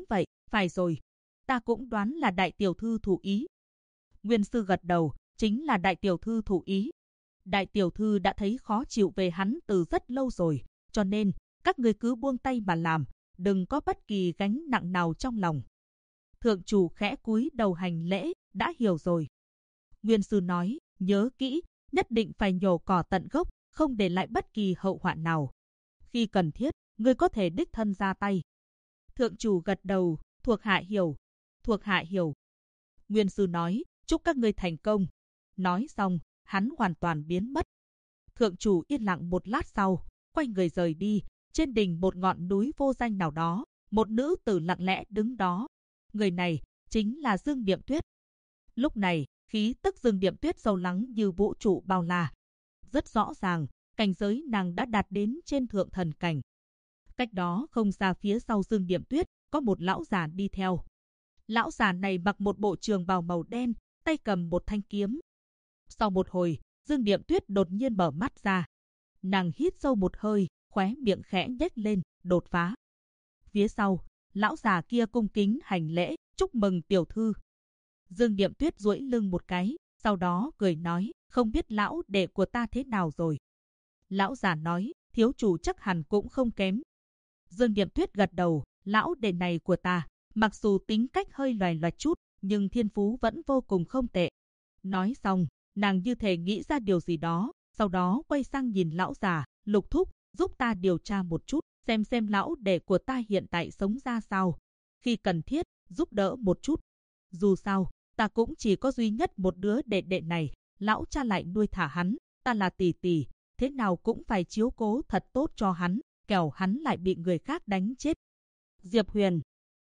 Phải rồi, ta cũng đoán là đại tiểu thư thủ ý. Nguyên sư gật đầu, chính là đại tiểu thư thủ ý. Đại tiểu thư đã thấy khó chịu về hắn từ rất lâu rồi, cho nên các người cứ buông tay mà làm, đừng có bất kỳ gánh nặng nào trong lòng. Thượng chủ khẽ cúi đầu hành lễ, đã hiểu rồi. Nguyên sư nói, nhớ kỹ, nhất định phải nhổ cỏ tận gốc, không để lại bất kỳ hậu hoạn nào. Khi cần thiết, ngươi có thể đích thân ra tay. Thượng chủ gật đầu, thuộc hạ hiểu, thuộc hạ hiểu. Nguyên sư nói, chúc các ngươi thành công. Nói xong, hắn hoàn toàn biến mất. Thượng chủ yên lặng một lát sau, quay người rời đi. Trên đỉnh một ngọn núi vô danh nào đó, một nữ tử lặng lẽ đứng đó. Người này chính là Dương Điệm Tuyết. Lúc này, khí tức Dương Điệm Tuyết sâu lắng như vũ trụ bao la. Rất rõ ràng, cảnh giới nàng đã đạt đến trên thượng thần cảnh. Cách đó không xa phía sau Dương Điệm Tuyết, có một lão già đi theo. Lão già này mặc một bộ trường bào màu đen, tay cầm một thanh kiếm. Sau một hồi, Dương Điệm Tuyết đột nhiên mở mắt ra. Nàng hít sâu một hơi, khóe miệng khẽ nhếch lên, đột phá. Phía sau, lão già kia cung kính hành lễ, chúc mừng tiểu thư. Dương Điệm Tuyết duỗi lưng một cái, sau đó cười nói, không biết lão đệ của ta thế nào rồi. Lão già nói, thiếu chủ chắc hẳn cũng không kém. Dương Điệm Tuyết gật đầu, lão đệ này của ta, mặc dù tính cách hơi loài loẹt chút, nhưng thiên phú vẫn vô cùng không tệ. Nói xong, nàng như thể nghĩ ra điều gì đó, sau đó quay sang nhìn lão già, Lục thúc, giúp ta điều tra một chút, xem lão đệ của ta hiện tại sống ra sao. Khi cần thiết, giúp đỡ một chút. Dù sao, ta cũng chỉ có duy nhất một đứa đệ đệ này, lão cha lại nuôi thả hắn, ta là tỷ tỷ, thế nào cũng phải chiếu cố thật tốt cho hắn, kẻo hắn lại bị người khác đánh chết. Diệp Huyền